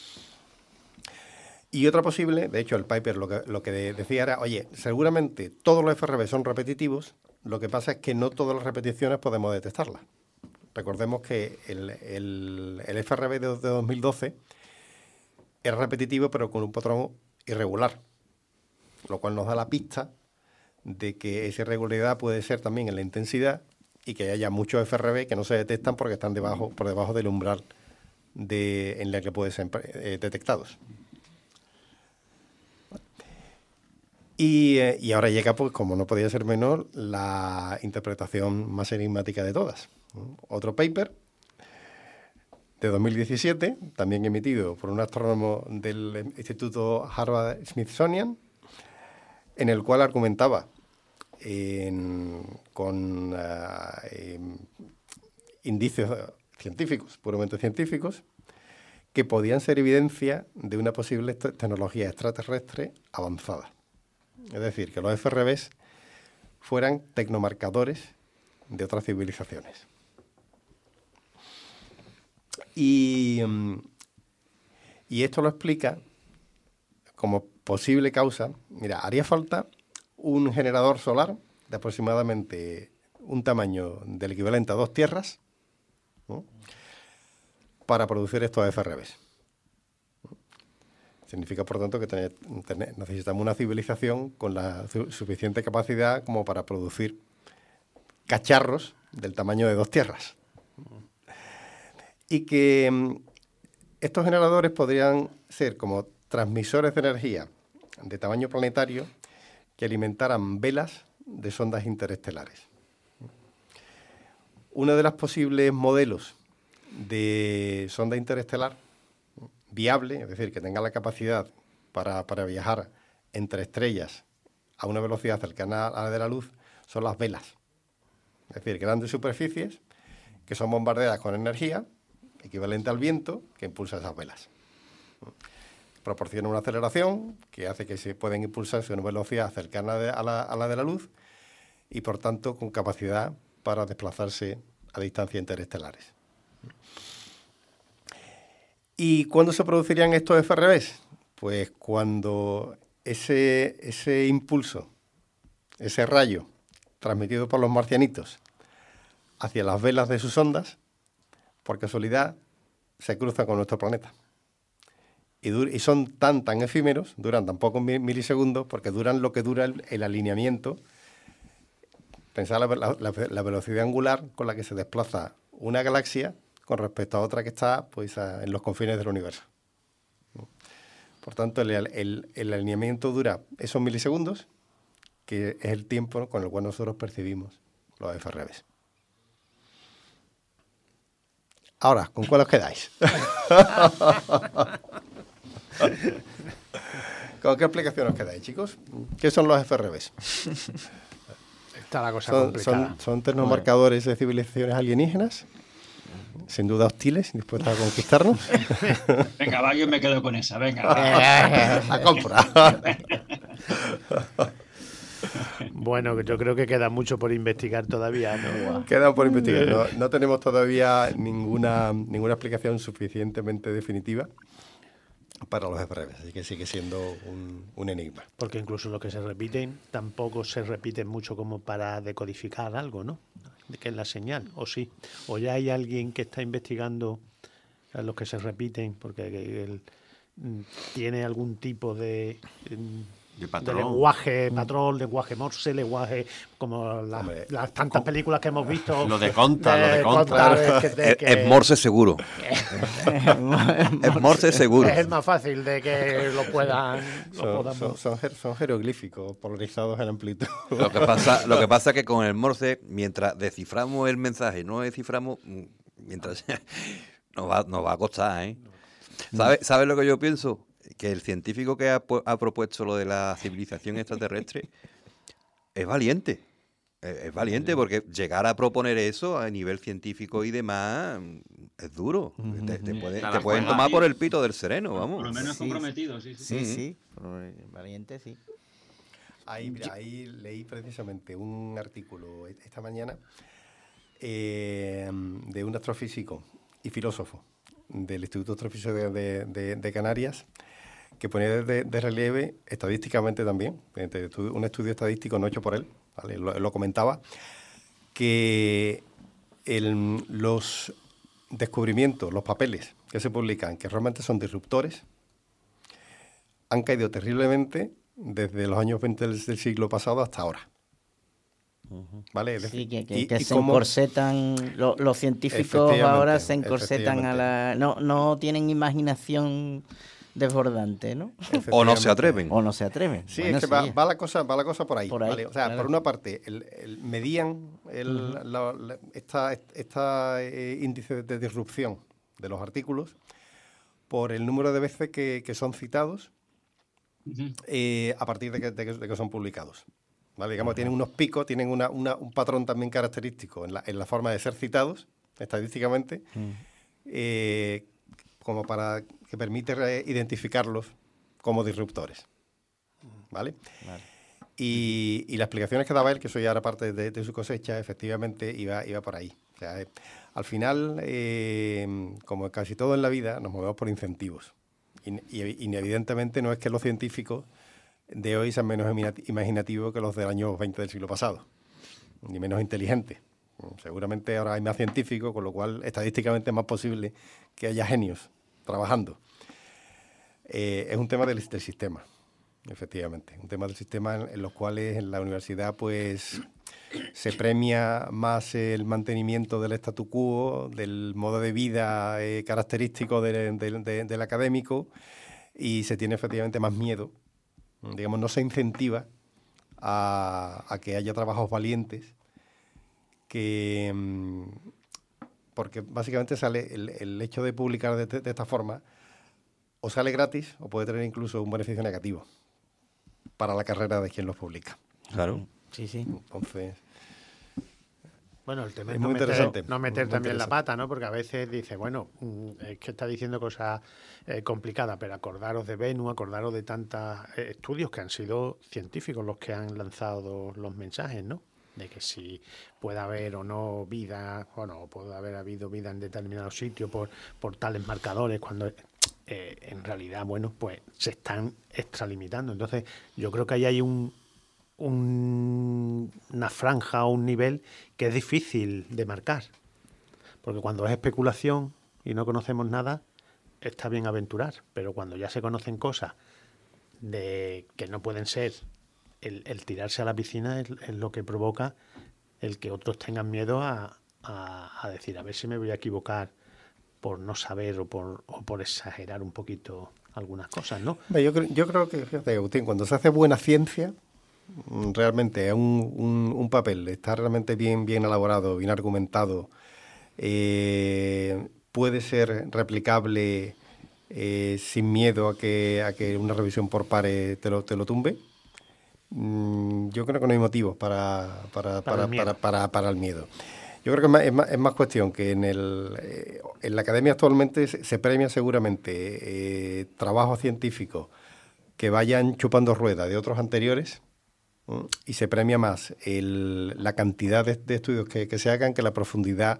Y otra posible, de hecho el paper lo que, lo que decía era, oye, seguramente todos los F R B son repetitivos, lo que pasa es que no todas las repeticiones podemos detectarlas. Recordemos que el, el, el F R B de, de dos mil doce era repetitivo pero con un patrón irregular, lo cual nos da la pista de que esa irregularidad puede ser también en la intensidad y que haya muchos F R B que no se detectan porque están debajo, por debajo del umbral de, en el que pueden ser eh, detectados. Y, eh, y ahora llega, pues, como no podía ser menor, la interpretación más enigmática de todas. Otro paper de dos mil diecisiete, también emitido por un astrónomo del Instituto Harvard-Smithsonian, en el cual argumentaba en, con uh, en indicios científicos, puramente científicos, que podían ser evidencia de una posible te- tecnología extraterrestre avanzada. Es decir, que los F R Bs fueran tecnomarcadores de otras civilizaciones. Y, y esto lo explica como posible causa. Mira, haría falta un generador solar de aproximadamente un tamaño del equivalente a dos tierras, ¿no?, para producir estos F R Bs. Significa, por tanto, que tener, tener, necesitamos una civilización con la su, suficiente capacidad como para producir cacharros del tamaño de dos tierras. Y que um, estos generadores podrían ser como transmisores de energía de tamaño planetario que alimentaran velas de sondas interestelares. Uno de los posibles modelos de sonda interestelar viable, es decir, que tenga la capacidad para, para viajar entre estrellas a una velocidad cercana a la de la luz, son las velas. Es decir, grandes superficies que son bombardeadas con energía equivalente al viento que impulsa esas velas. proporciona una aceleración que hace que se puedan impulsarse a una velocidad cercana a la, a la de la luz y, por tanto, con capacidad para desplazarse a distancias interestelares. ¿Y cuándo se producirían estos F R Bs? Pues cuando ese, ese impulso, ese rayo transmitido por los marcianitos hacia las velas de sus ondas, por casualidad, se cruzan con nuestro planeta. Y, dur- y son tan, tan efímeros, duran tan pocos mi- milisegundos, porque duran lo que dura el, el alineamiento. Pensad la, la, la, la velocidad angular con la que se desplaza una galaxia con respecto a otra que está pues, a, en los confines del universo. Por tanto, el, el, el alineamiento dura esos milisegundos, que es el tiempo con el cual nosotros percibimos los F R Bs. Ahora, ¿con cuál os quedáis? ¿Con qué explicación os quedáis, chicos? ¿Qué son los F R Bs? Está la cosa ¿Son, complicada. son, son termomarcadores de civilizaciones alienígenas? Sin duda hostiles, dispuestas a conquistarnos. Venga, va, yo me quedo con esa, venga. La compra. Bueno, yo creo que queda mucho por investigar todavía, ¿no? Queda por investigar. No, no tenemos todavía ninguna, ninguna explicación suficientemente definitiva para los F R Bs, así que sigue siendo un, un enigma. Porque incluso los que se repiten tampoco se repiten mucho como para decodificar algo, ¿no? Que es la señal, o sí. O ya hay alguien que está investigando a los que se repiten, porque el, mm, tiene algún tipo de, mm, De patrón. de lenguaje, patrón, lenguaje Morse, lenguaje como la- Hombre, las tantas películas que hemos visto. Lo de Conta, lo de Conta. Conta, que- de Es, que- es Morse seguro. Es Morse seguro. Es el más fácil de que lo puedan... lo Son, podamos- son, son, jer- son jeroglíficos polarizados en amplitud. Lo que pasa, lo que pasa es que con el Morse, mientras desciframos el mensaje, no desciframos, mm, mientras nos va, nos va a costar, ¿eh? ¿Sabes sabe lo que yo pienso? Que el científico que ha, pu- ha propuesto lo de la civilización extraterrestre es valiente. Es, es valiente porque llegar a proponer eso a nivel científico y demás mm, es duro. Te, te puede- Te la te pueden juegas. tomar por el pito del sereno, Por lo vamos. menos Sí, comprometido, sí, sí. Sí, Mm. sí, pero, eh, valiente, sí. Ahí, mira, ahí leí precisamente un artículo esta mañana eh, de un astrofísico y filósofo del Instituto Astrofísico de, de- de- de Canarias, que ponía de, de relieve, estadísticamente también, mediante estu- un estudio estadístico no hecho por él, ¿vale? lo, lo comentaba, que el- los descubrimientos, los papeles que se publican, que realmente son disruptores, han caído terriblemente desde los años veinte del, del siglo pasado hasta ahora. ¿Vale? Es Sí, decir, que, que- y- que y se cómo- encorsetan, lo- los científicos Efectivamente, ahora se encorsetan a efectivamente. la... No, no tienen imaginación desbordante, ¿no? O no se efectivamente. atreven. O no se atreven. Sí, Bueno, es que sí. va, va la cosa, va la cosa por ahí. Por ahí, ¿vale? O sea, claro. por una parte, el, el medían el, la- la- esta, esta eh, índice de disrupción de los artículos por el número de veces que, que son citados Ujú. eh, a partir de que, de que- de que son publicados. ¿Vale? Digamos, tienen unos picos, tienen una, una- un patrón también característico en la, en la forma de ser citados estadísticamente, eh, como para que permite re- identificarlos como disruptores. ¿Vale? Vale. Y, y las explicaciones que daba él, que eso ya era parte de, de su cosecha, efectivamente iba, iba por ahí. O sea, eh, al final, eh, como casi todo en la vida, nos movemos por incentivos. Y, y- y evidentemente no es que los científicos de hoy sean menos imina- imaginativos que los del año veinte del siglo pasado, ni menos inteligentes. Seguramente ahora hay más científicos, con lo cual estadísticamente es más posible que haya genios trabajando. Eh, es un tema del, del sistema, efectivamente. Un tema del sistema en, en los cuales en la universidad pues se premia más el mantenimiento del statu quo, del modo de vida eh, característico de- de- de- del académico, y se tiene efectivamente más miedo. Digamos, no se incentiva a, a que haya trabajos valientes, que mm, porque básicamente sale el, el hecho de publicar de, de esta forma o sale gratis o puede tener incluso un beneficio negativo para la carrera de quien los publica. Claro. Sí, sí. Entonces, Bueno, el tema es, Es no muy meter, interesante, no meter muy también la interesante. pata, ¿no? Porque a veces dice, bueno, mm, es que está diciendo cosas eh, complicadas, pero acordaros de Venus, acordaros de tantos eh, estudios que han sido científicos los que han lanzado los mensajes, ¿no? De que si puede haber o no vida, bueno, puede haber habido vida en determinados sitios por, por tales marcadores, cuando eh, en realidad, bueno, pues se están extralimitando. Entonces, yo creo que ahí hay un, un, una franja o un nivel que es difícil de marcar. Porque cuando es especulación y no conocemos nada, está bien aventurar. Pero cuando ya se conocen cosas de que no pueden ser, el, el tirarse a la piscina es, es lo que provoca el que otros tengan miedo a, a, a decir, a ver si me voy a equivocar por no saber o por, o por exagerar un poquito algunas cosas, ¿no? Yo creo, yo creo que, fíjate, Agustín, cuando se hace buena ciencia, realmente es un, un, un papel, está realmente bien, bien elaborado, bien argumentado, eh, puede ser replicable eh, sin miedo a que, a que una revisión por pares te lo, te lo tumbe. Mm, yo creo que no hay motivos para, para, para, para, para, para, para el miedo. Yo creo que es más, es más, es más cuestión que en, el, eh, en la academia actualmente se, se premia seguramente eh, trabajos científicos que vayan chupando ruedas de otros anteriores, ¿eh? Y se premia más el, la cantidad de, de estudios que, que se hagan que la profundidad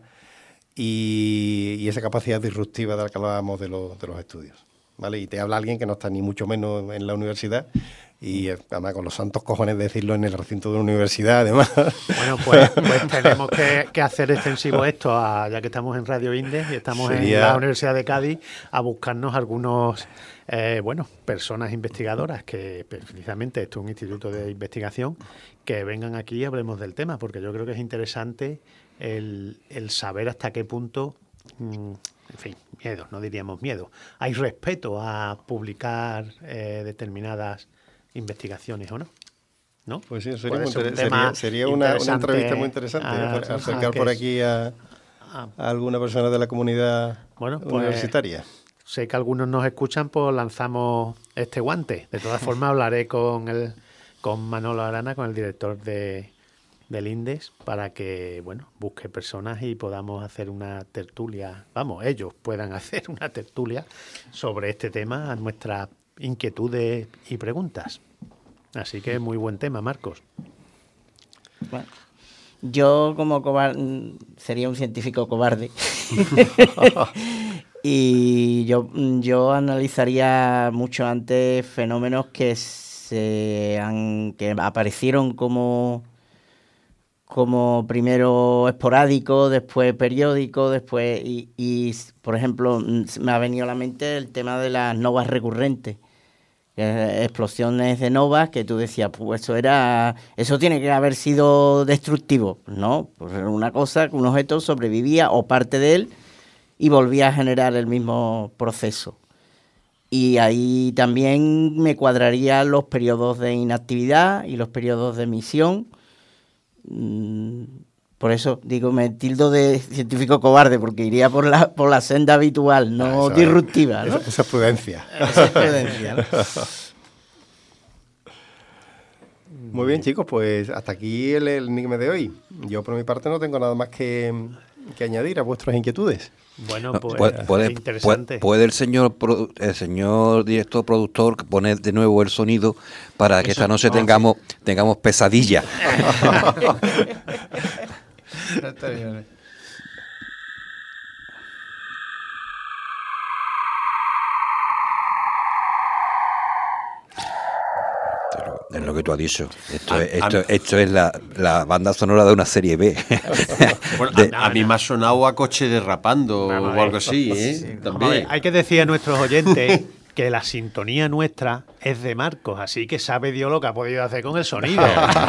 y, y esa capacidad disruptiva de la que hablábamos de, lo, de los estudios, ¿vale? Y te habla alguien que no está ni mucho menos en la universidad y además con los santos cojones de decirlo en el recinto de una universidad, además. Bueno, pues, pues tenemos que, que hacer extensivo esto, a, ya que estamos en Radio Indes y estamos Sería... en la Universidad de Cádiz, a buscarnos algunos, eh, bueno, personas investigadoras, que precisamente esto es un instituto de investigación, que vengan aquí y hablemos del tema, porque yo creo que es interesante el, el saber hasta qué punto, mmm, en fin, miedo, no diríamos miedo, hay respeto a publicar eh, determinadas investigaciones o no, ¿no? Pues sí, sería, muy inter sería, sería una, una entrevista muy interesante, a, ¿eh? acercar a por aquí a, a alguna persona de la comunidad bueno, pues, universitaria. Sé que algunos nos escuchan, pues lanzamos este guante. De todas formas, hablaré con el con Manolo Arana, con el director de, del INDES, para que, bueno, busque personas y podamos hacer una tertulia, vamos, ellos puedan hacer una tertulia sobre este tema a nuestras inquietudes y preguntas. Así que muy buen tema, Marcos. Bueno, yo como cobarde sería un científico cobarde y yo, yo analizaría mucho antes fenómenos que se han, que aparecieron como como primero esporádico, después periódico, después y, y por ejemplo me ha venido a la mente el tema de las novas recurrentes. Eh, explosiones de novas que tú decías, pues eso era, eso tiene que haber sido destructivo, ¿no? Pues era una cosa que un objeto sobrevivía o parte de él y volvía a generar el mismo proceso. Y ahí también me cuadrarían los periodos de inactividad y los periodos de emisión. Mm, por eso digo, me tildo de científico cobarde, porque iría por la por la senda habitual, no ah, disruptiva, ¿no? Esa, esa es prudencia. Esa es prudencia, ¿no? Muy bien, chicos, pues hasta aquí el, el enigma de hoy. Yo por mi parte no tengo nada más que, que añadir a vuestras inquietudes. Bueno, pues puede, puede, interesante. Puede, puede el señor el señor director productor poner de nuevo el sonido para que Eso, esta noche no, tengamos sí. tengamos pesadilla. Está bien. Es lo que tú has dicho. Esto a, es, esto, a, esto es la, la banda sonora de una serie B. Bueno, de, a, a mí me ha sonado a coche derrapando no, o algo así, ¿eh? Sí, También. No, hay que decir a nuestros oyentes que la sintonía nuestra es de Marcos, así que sabe Dios lo que ha podido hacer con el sonido.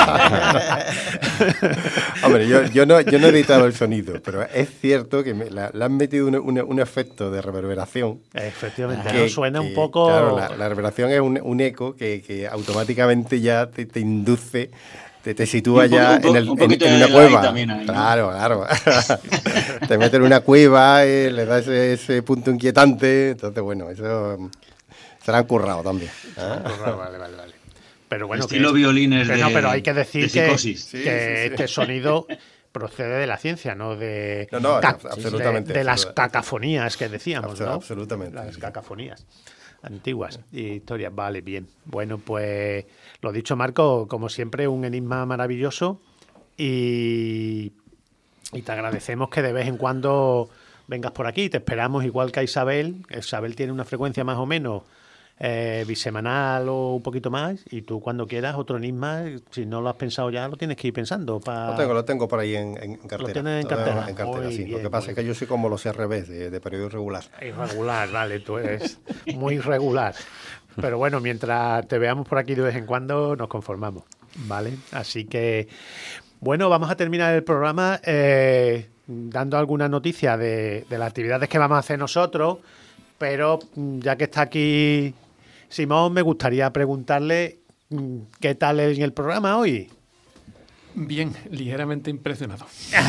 Hombre, yo, yo, no, yo no he editado el sonido, pero es cierto que me, la, le han metido un, un, un efecto de reverberación. Efectivamente, que, ¿no? Suena que, un poco... Claro, la, la reverberación es un, un eco que, que automáticamente ya te, te induce... Te, te sitúa un ya poco, en, el, en, en una cueva. Ahí, ¿no? Claro, claro. Te meten en una cueva, eh, le das ese, ese punto inquietante. Entonces, bueno, eso se lo han currado también. ¿Ah? Currado, vale, vale, vale. Pero bueno, estilo que, violines pero, de no, pero hay que decir de que, psicosis. que Sí, sí, sí. este sonido procede de la ciencia, no de, no, no, ca- absolutamente, de, de las absolutamente. cacofonías que decíamos, Absol- ¿no? absolutamente, Las sí, sí. cacofonías antiguas y historias. Vale, bien. Bueno, pues lo dicho, Marco, como siempre, un enigma maravilloso y, y te agradecemos que de vez en cuando vengas por aquí. Te esperamos igual que a Isabel. Isabel tiene una frecuencia más o menos eh, bisemanal o un poquito más, y tú cuando quieras otro enigma, si no lo has pensado ya, lo tienes que ir pensando. Pa... Lo tengo, lo tengo por ahí en, en cartera. Lo tienes en Lo tengo cartera. en cartera, Muy sí. bien, Lo que pasa muy es que yo soy como los C R Bs de, de periodo irregular. Irregular, vale, tú eres muy irregular. Pero bueno, mientras te veamos por aquí de vez en cuando, nos conformamos, ¿vale? Así que, bueno, vamos a terminar el programa eh, dando alguna noticia de, de las actividades que vamos a hacer nosotros, pero ya que está aquí Simón, me gustaría preguntarle qué tal en el programa hoy. Bien, ligeramente impresionado.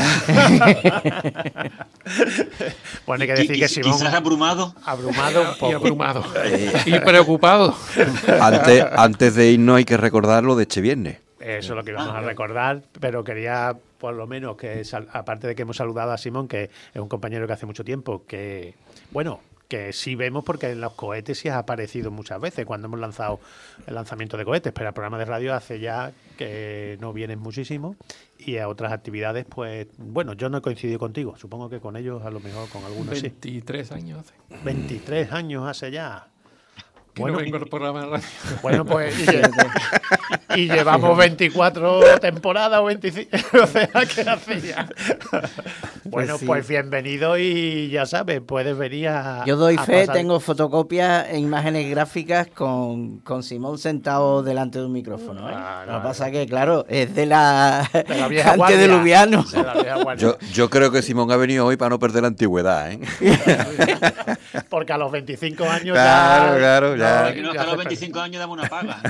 Bueno, hay que decir que Simón... Quizás abrumado. Abrumado un poco. Y abrumado. Y preocupado. Antes, antes de irnos hay que recordar lo de este viernes. Eso es lo que vamos Ah, a claro. recordar, pero quería, por lo menos, que sal- aparte de que hemos saludado a Simón, que es un compañero que hace mucho tiempo, que, bueno, que sí vemos porque en los cohetes sí ha aparecido muchas veces cuando hemos lanzado el lanzamiento de cohetes, pero al programa de radio hace ya que no vienen muchísimo, y a otras actividades, pues, bueno, yo no he coincidido contigo, supongo que con ellos, a lo mejor con algunos sí. veintitrés años hace. veintitrés años hace ya. Que Bueno, no vengo al programa de radio. Bueno, pues y, lle- y llevamos veinticuatro temporadas o veinticinco, o sea, que hace ya. Bueno, sí. pues bienvenido y ya sabes, puedes venir a... Yo doy a fe, pasar- tengo fotocopias e imágenes gráficas con, con Simón sentado delante de un micrófono. ¿eh? Ah, Lo no, que pasa que, claro, es de la, de la vieja guardia. antediluviano. De la vieja guardia. Yo, yo creo que Simón ha venido hoy para no perder la antigüedad, ¿eh? Porque a los veinticinco años Claro, ya... claro, ya. Que no, que ya a los se veinticinco años dame una paga.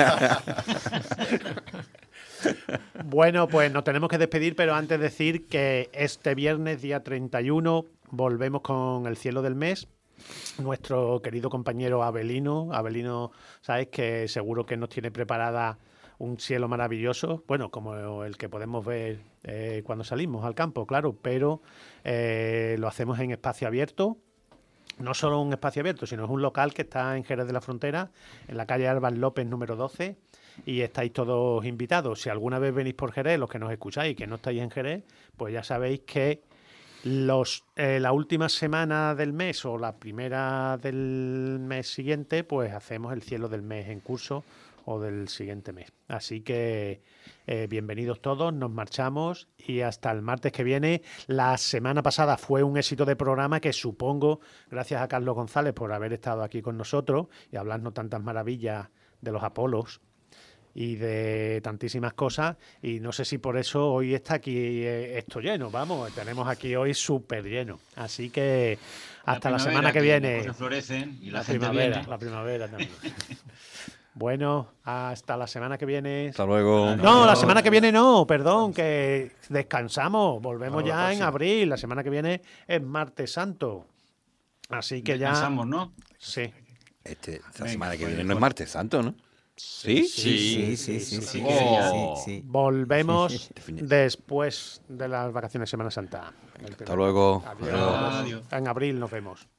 Bueno, pues nos tenemos que despedir, pero antes decir que este viernes, día treinta y uno, volvemos con El cielo del mes. Nuestro querido compañero Abelino, Abelino, sabes que seguro que nos tiene preparada un cielo maravilloso, bueno, como el que podemos ver eh, cuando salimos al campo, claro, pero eh, lo hacemos en espacio abierto. No solo un espacio abierto, sino es un local que está en Jerez de la Frontera, en la calle Álvaro López número doce, y estáis todos invitados. Si alguna vez venís por Jerez, los que nos escucháis y que no estáis en Jerez, pues ya sabéis que los eh, la última semana del mes o la primera del mes siguiente, pues hacemos el cielo del mes en curso o del siguiente mes. Así que eh, bienvenidos todos, nos marchamos y hasta el martes que viene. La semana pasada fue un éxito de programa que supongo, gracias a Carlos González por haber estado aquí con nosotros y hablarnos tantas maravillas de los Apolos y de tantísimas cosas, y no sé si por eso hoy está aquí eh, esto lleno, vamos, tenemos aquí hoy súper lleno. Así que hasta la, semana que, viene. Las cosas florecen y la, La gente primavera, viene. la primavera también. Bueno, hasta la semana que viene. Hasta luego. No, la semana que viene no, perdón, que descansamos. Volvemos No, la ya en próxima. abril. La semana que viene es Martes Santo. Así que ya. Descansamos, ¿no? Sí. Este, esta Venga, semana que pues, viene no es pues. martes santo, ¿no? ¿Sí? Sí, sí, sí, sí. Oh. sí, sí. Volvemos Definitivamente. después de las vacaciones de Semana Santa. El Hasta primer- luego. Adiós. Adiós. Adiós. En abril nos vemos.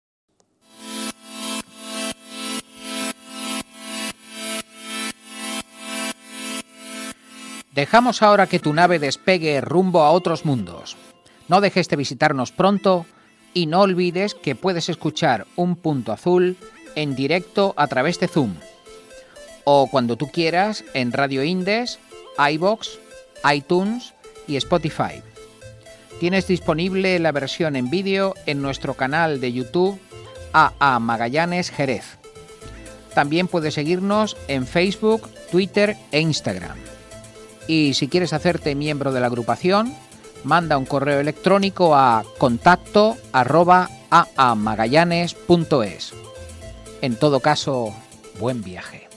Dejamos ahora que tu nave despegue rumbo a otros mundos. No dejes de visitarnos pronto y no olvides que puedes escuchar Un Punto Azul en directo a través de Zoom o cuando tú quieras en Radio Indes, iVoox, iTunes y Spotify. Tienes disponible la versión en vídeo en nuestro canal de YouTube A A Magallanes Jerez. También puedes seguirnos en Facebook, Twitter e Instagram. Y si quieres hacerte miembro de la agrupación, manda un correo electrónico a contacto arroba aamagallanes punto es. En todo caso, buen viaje.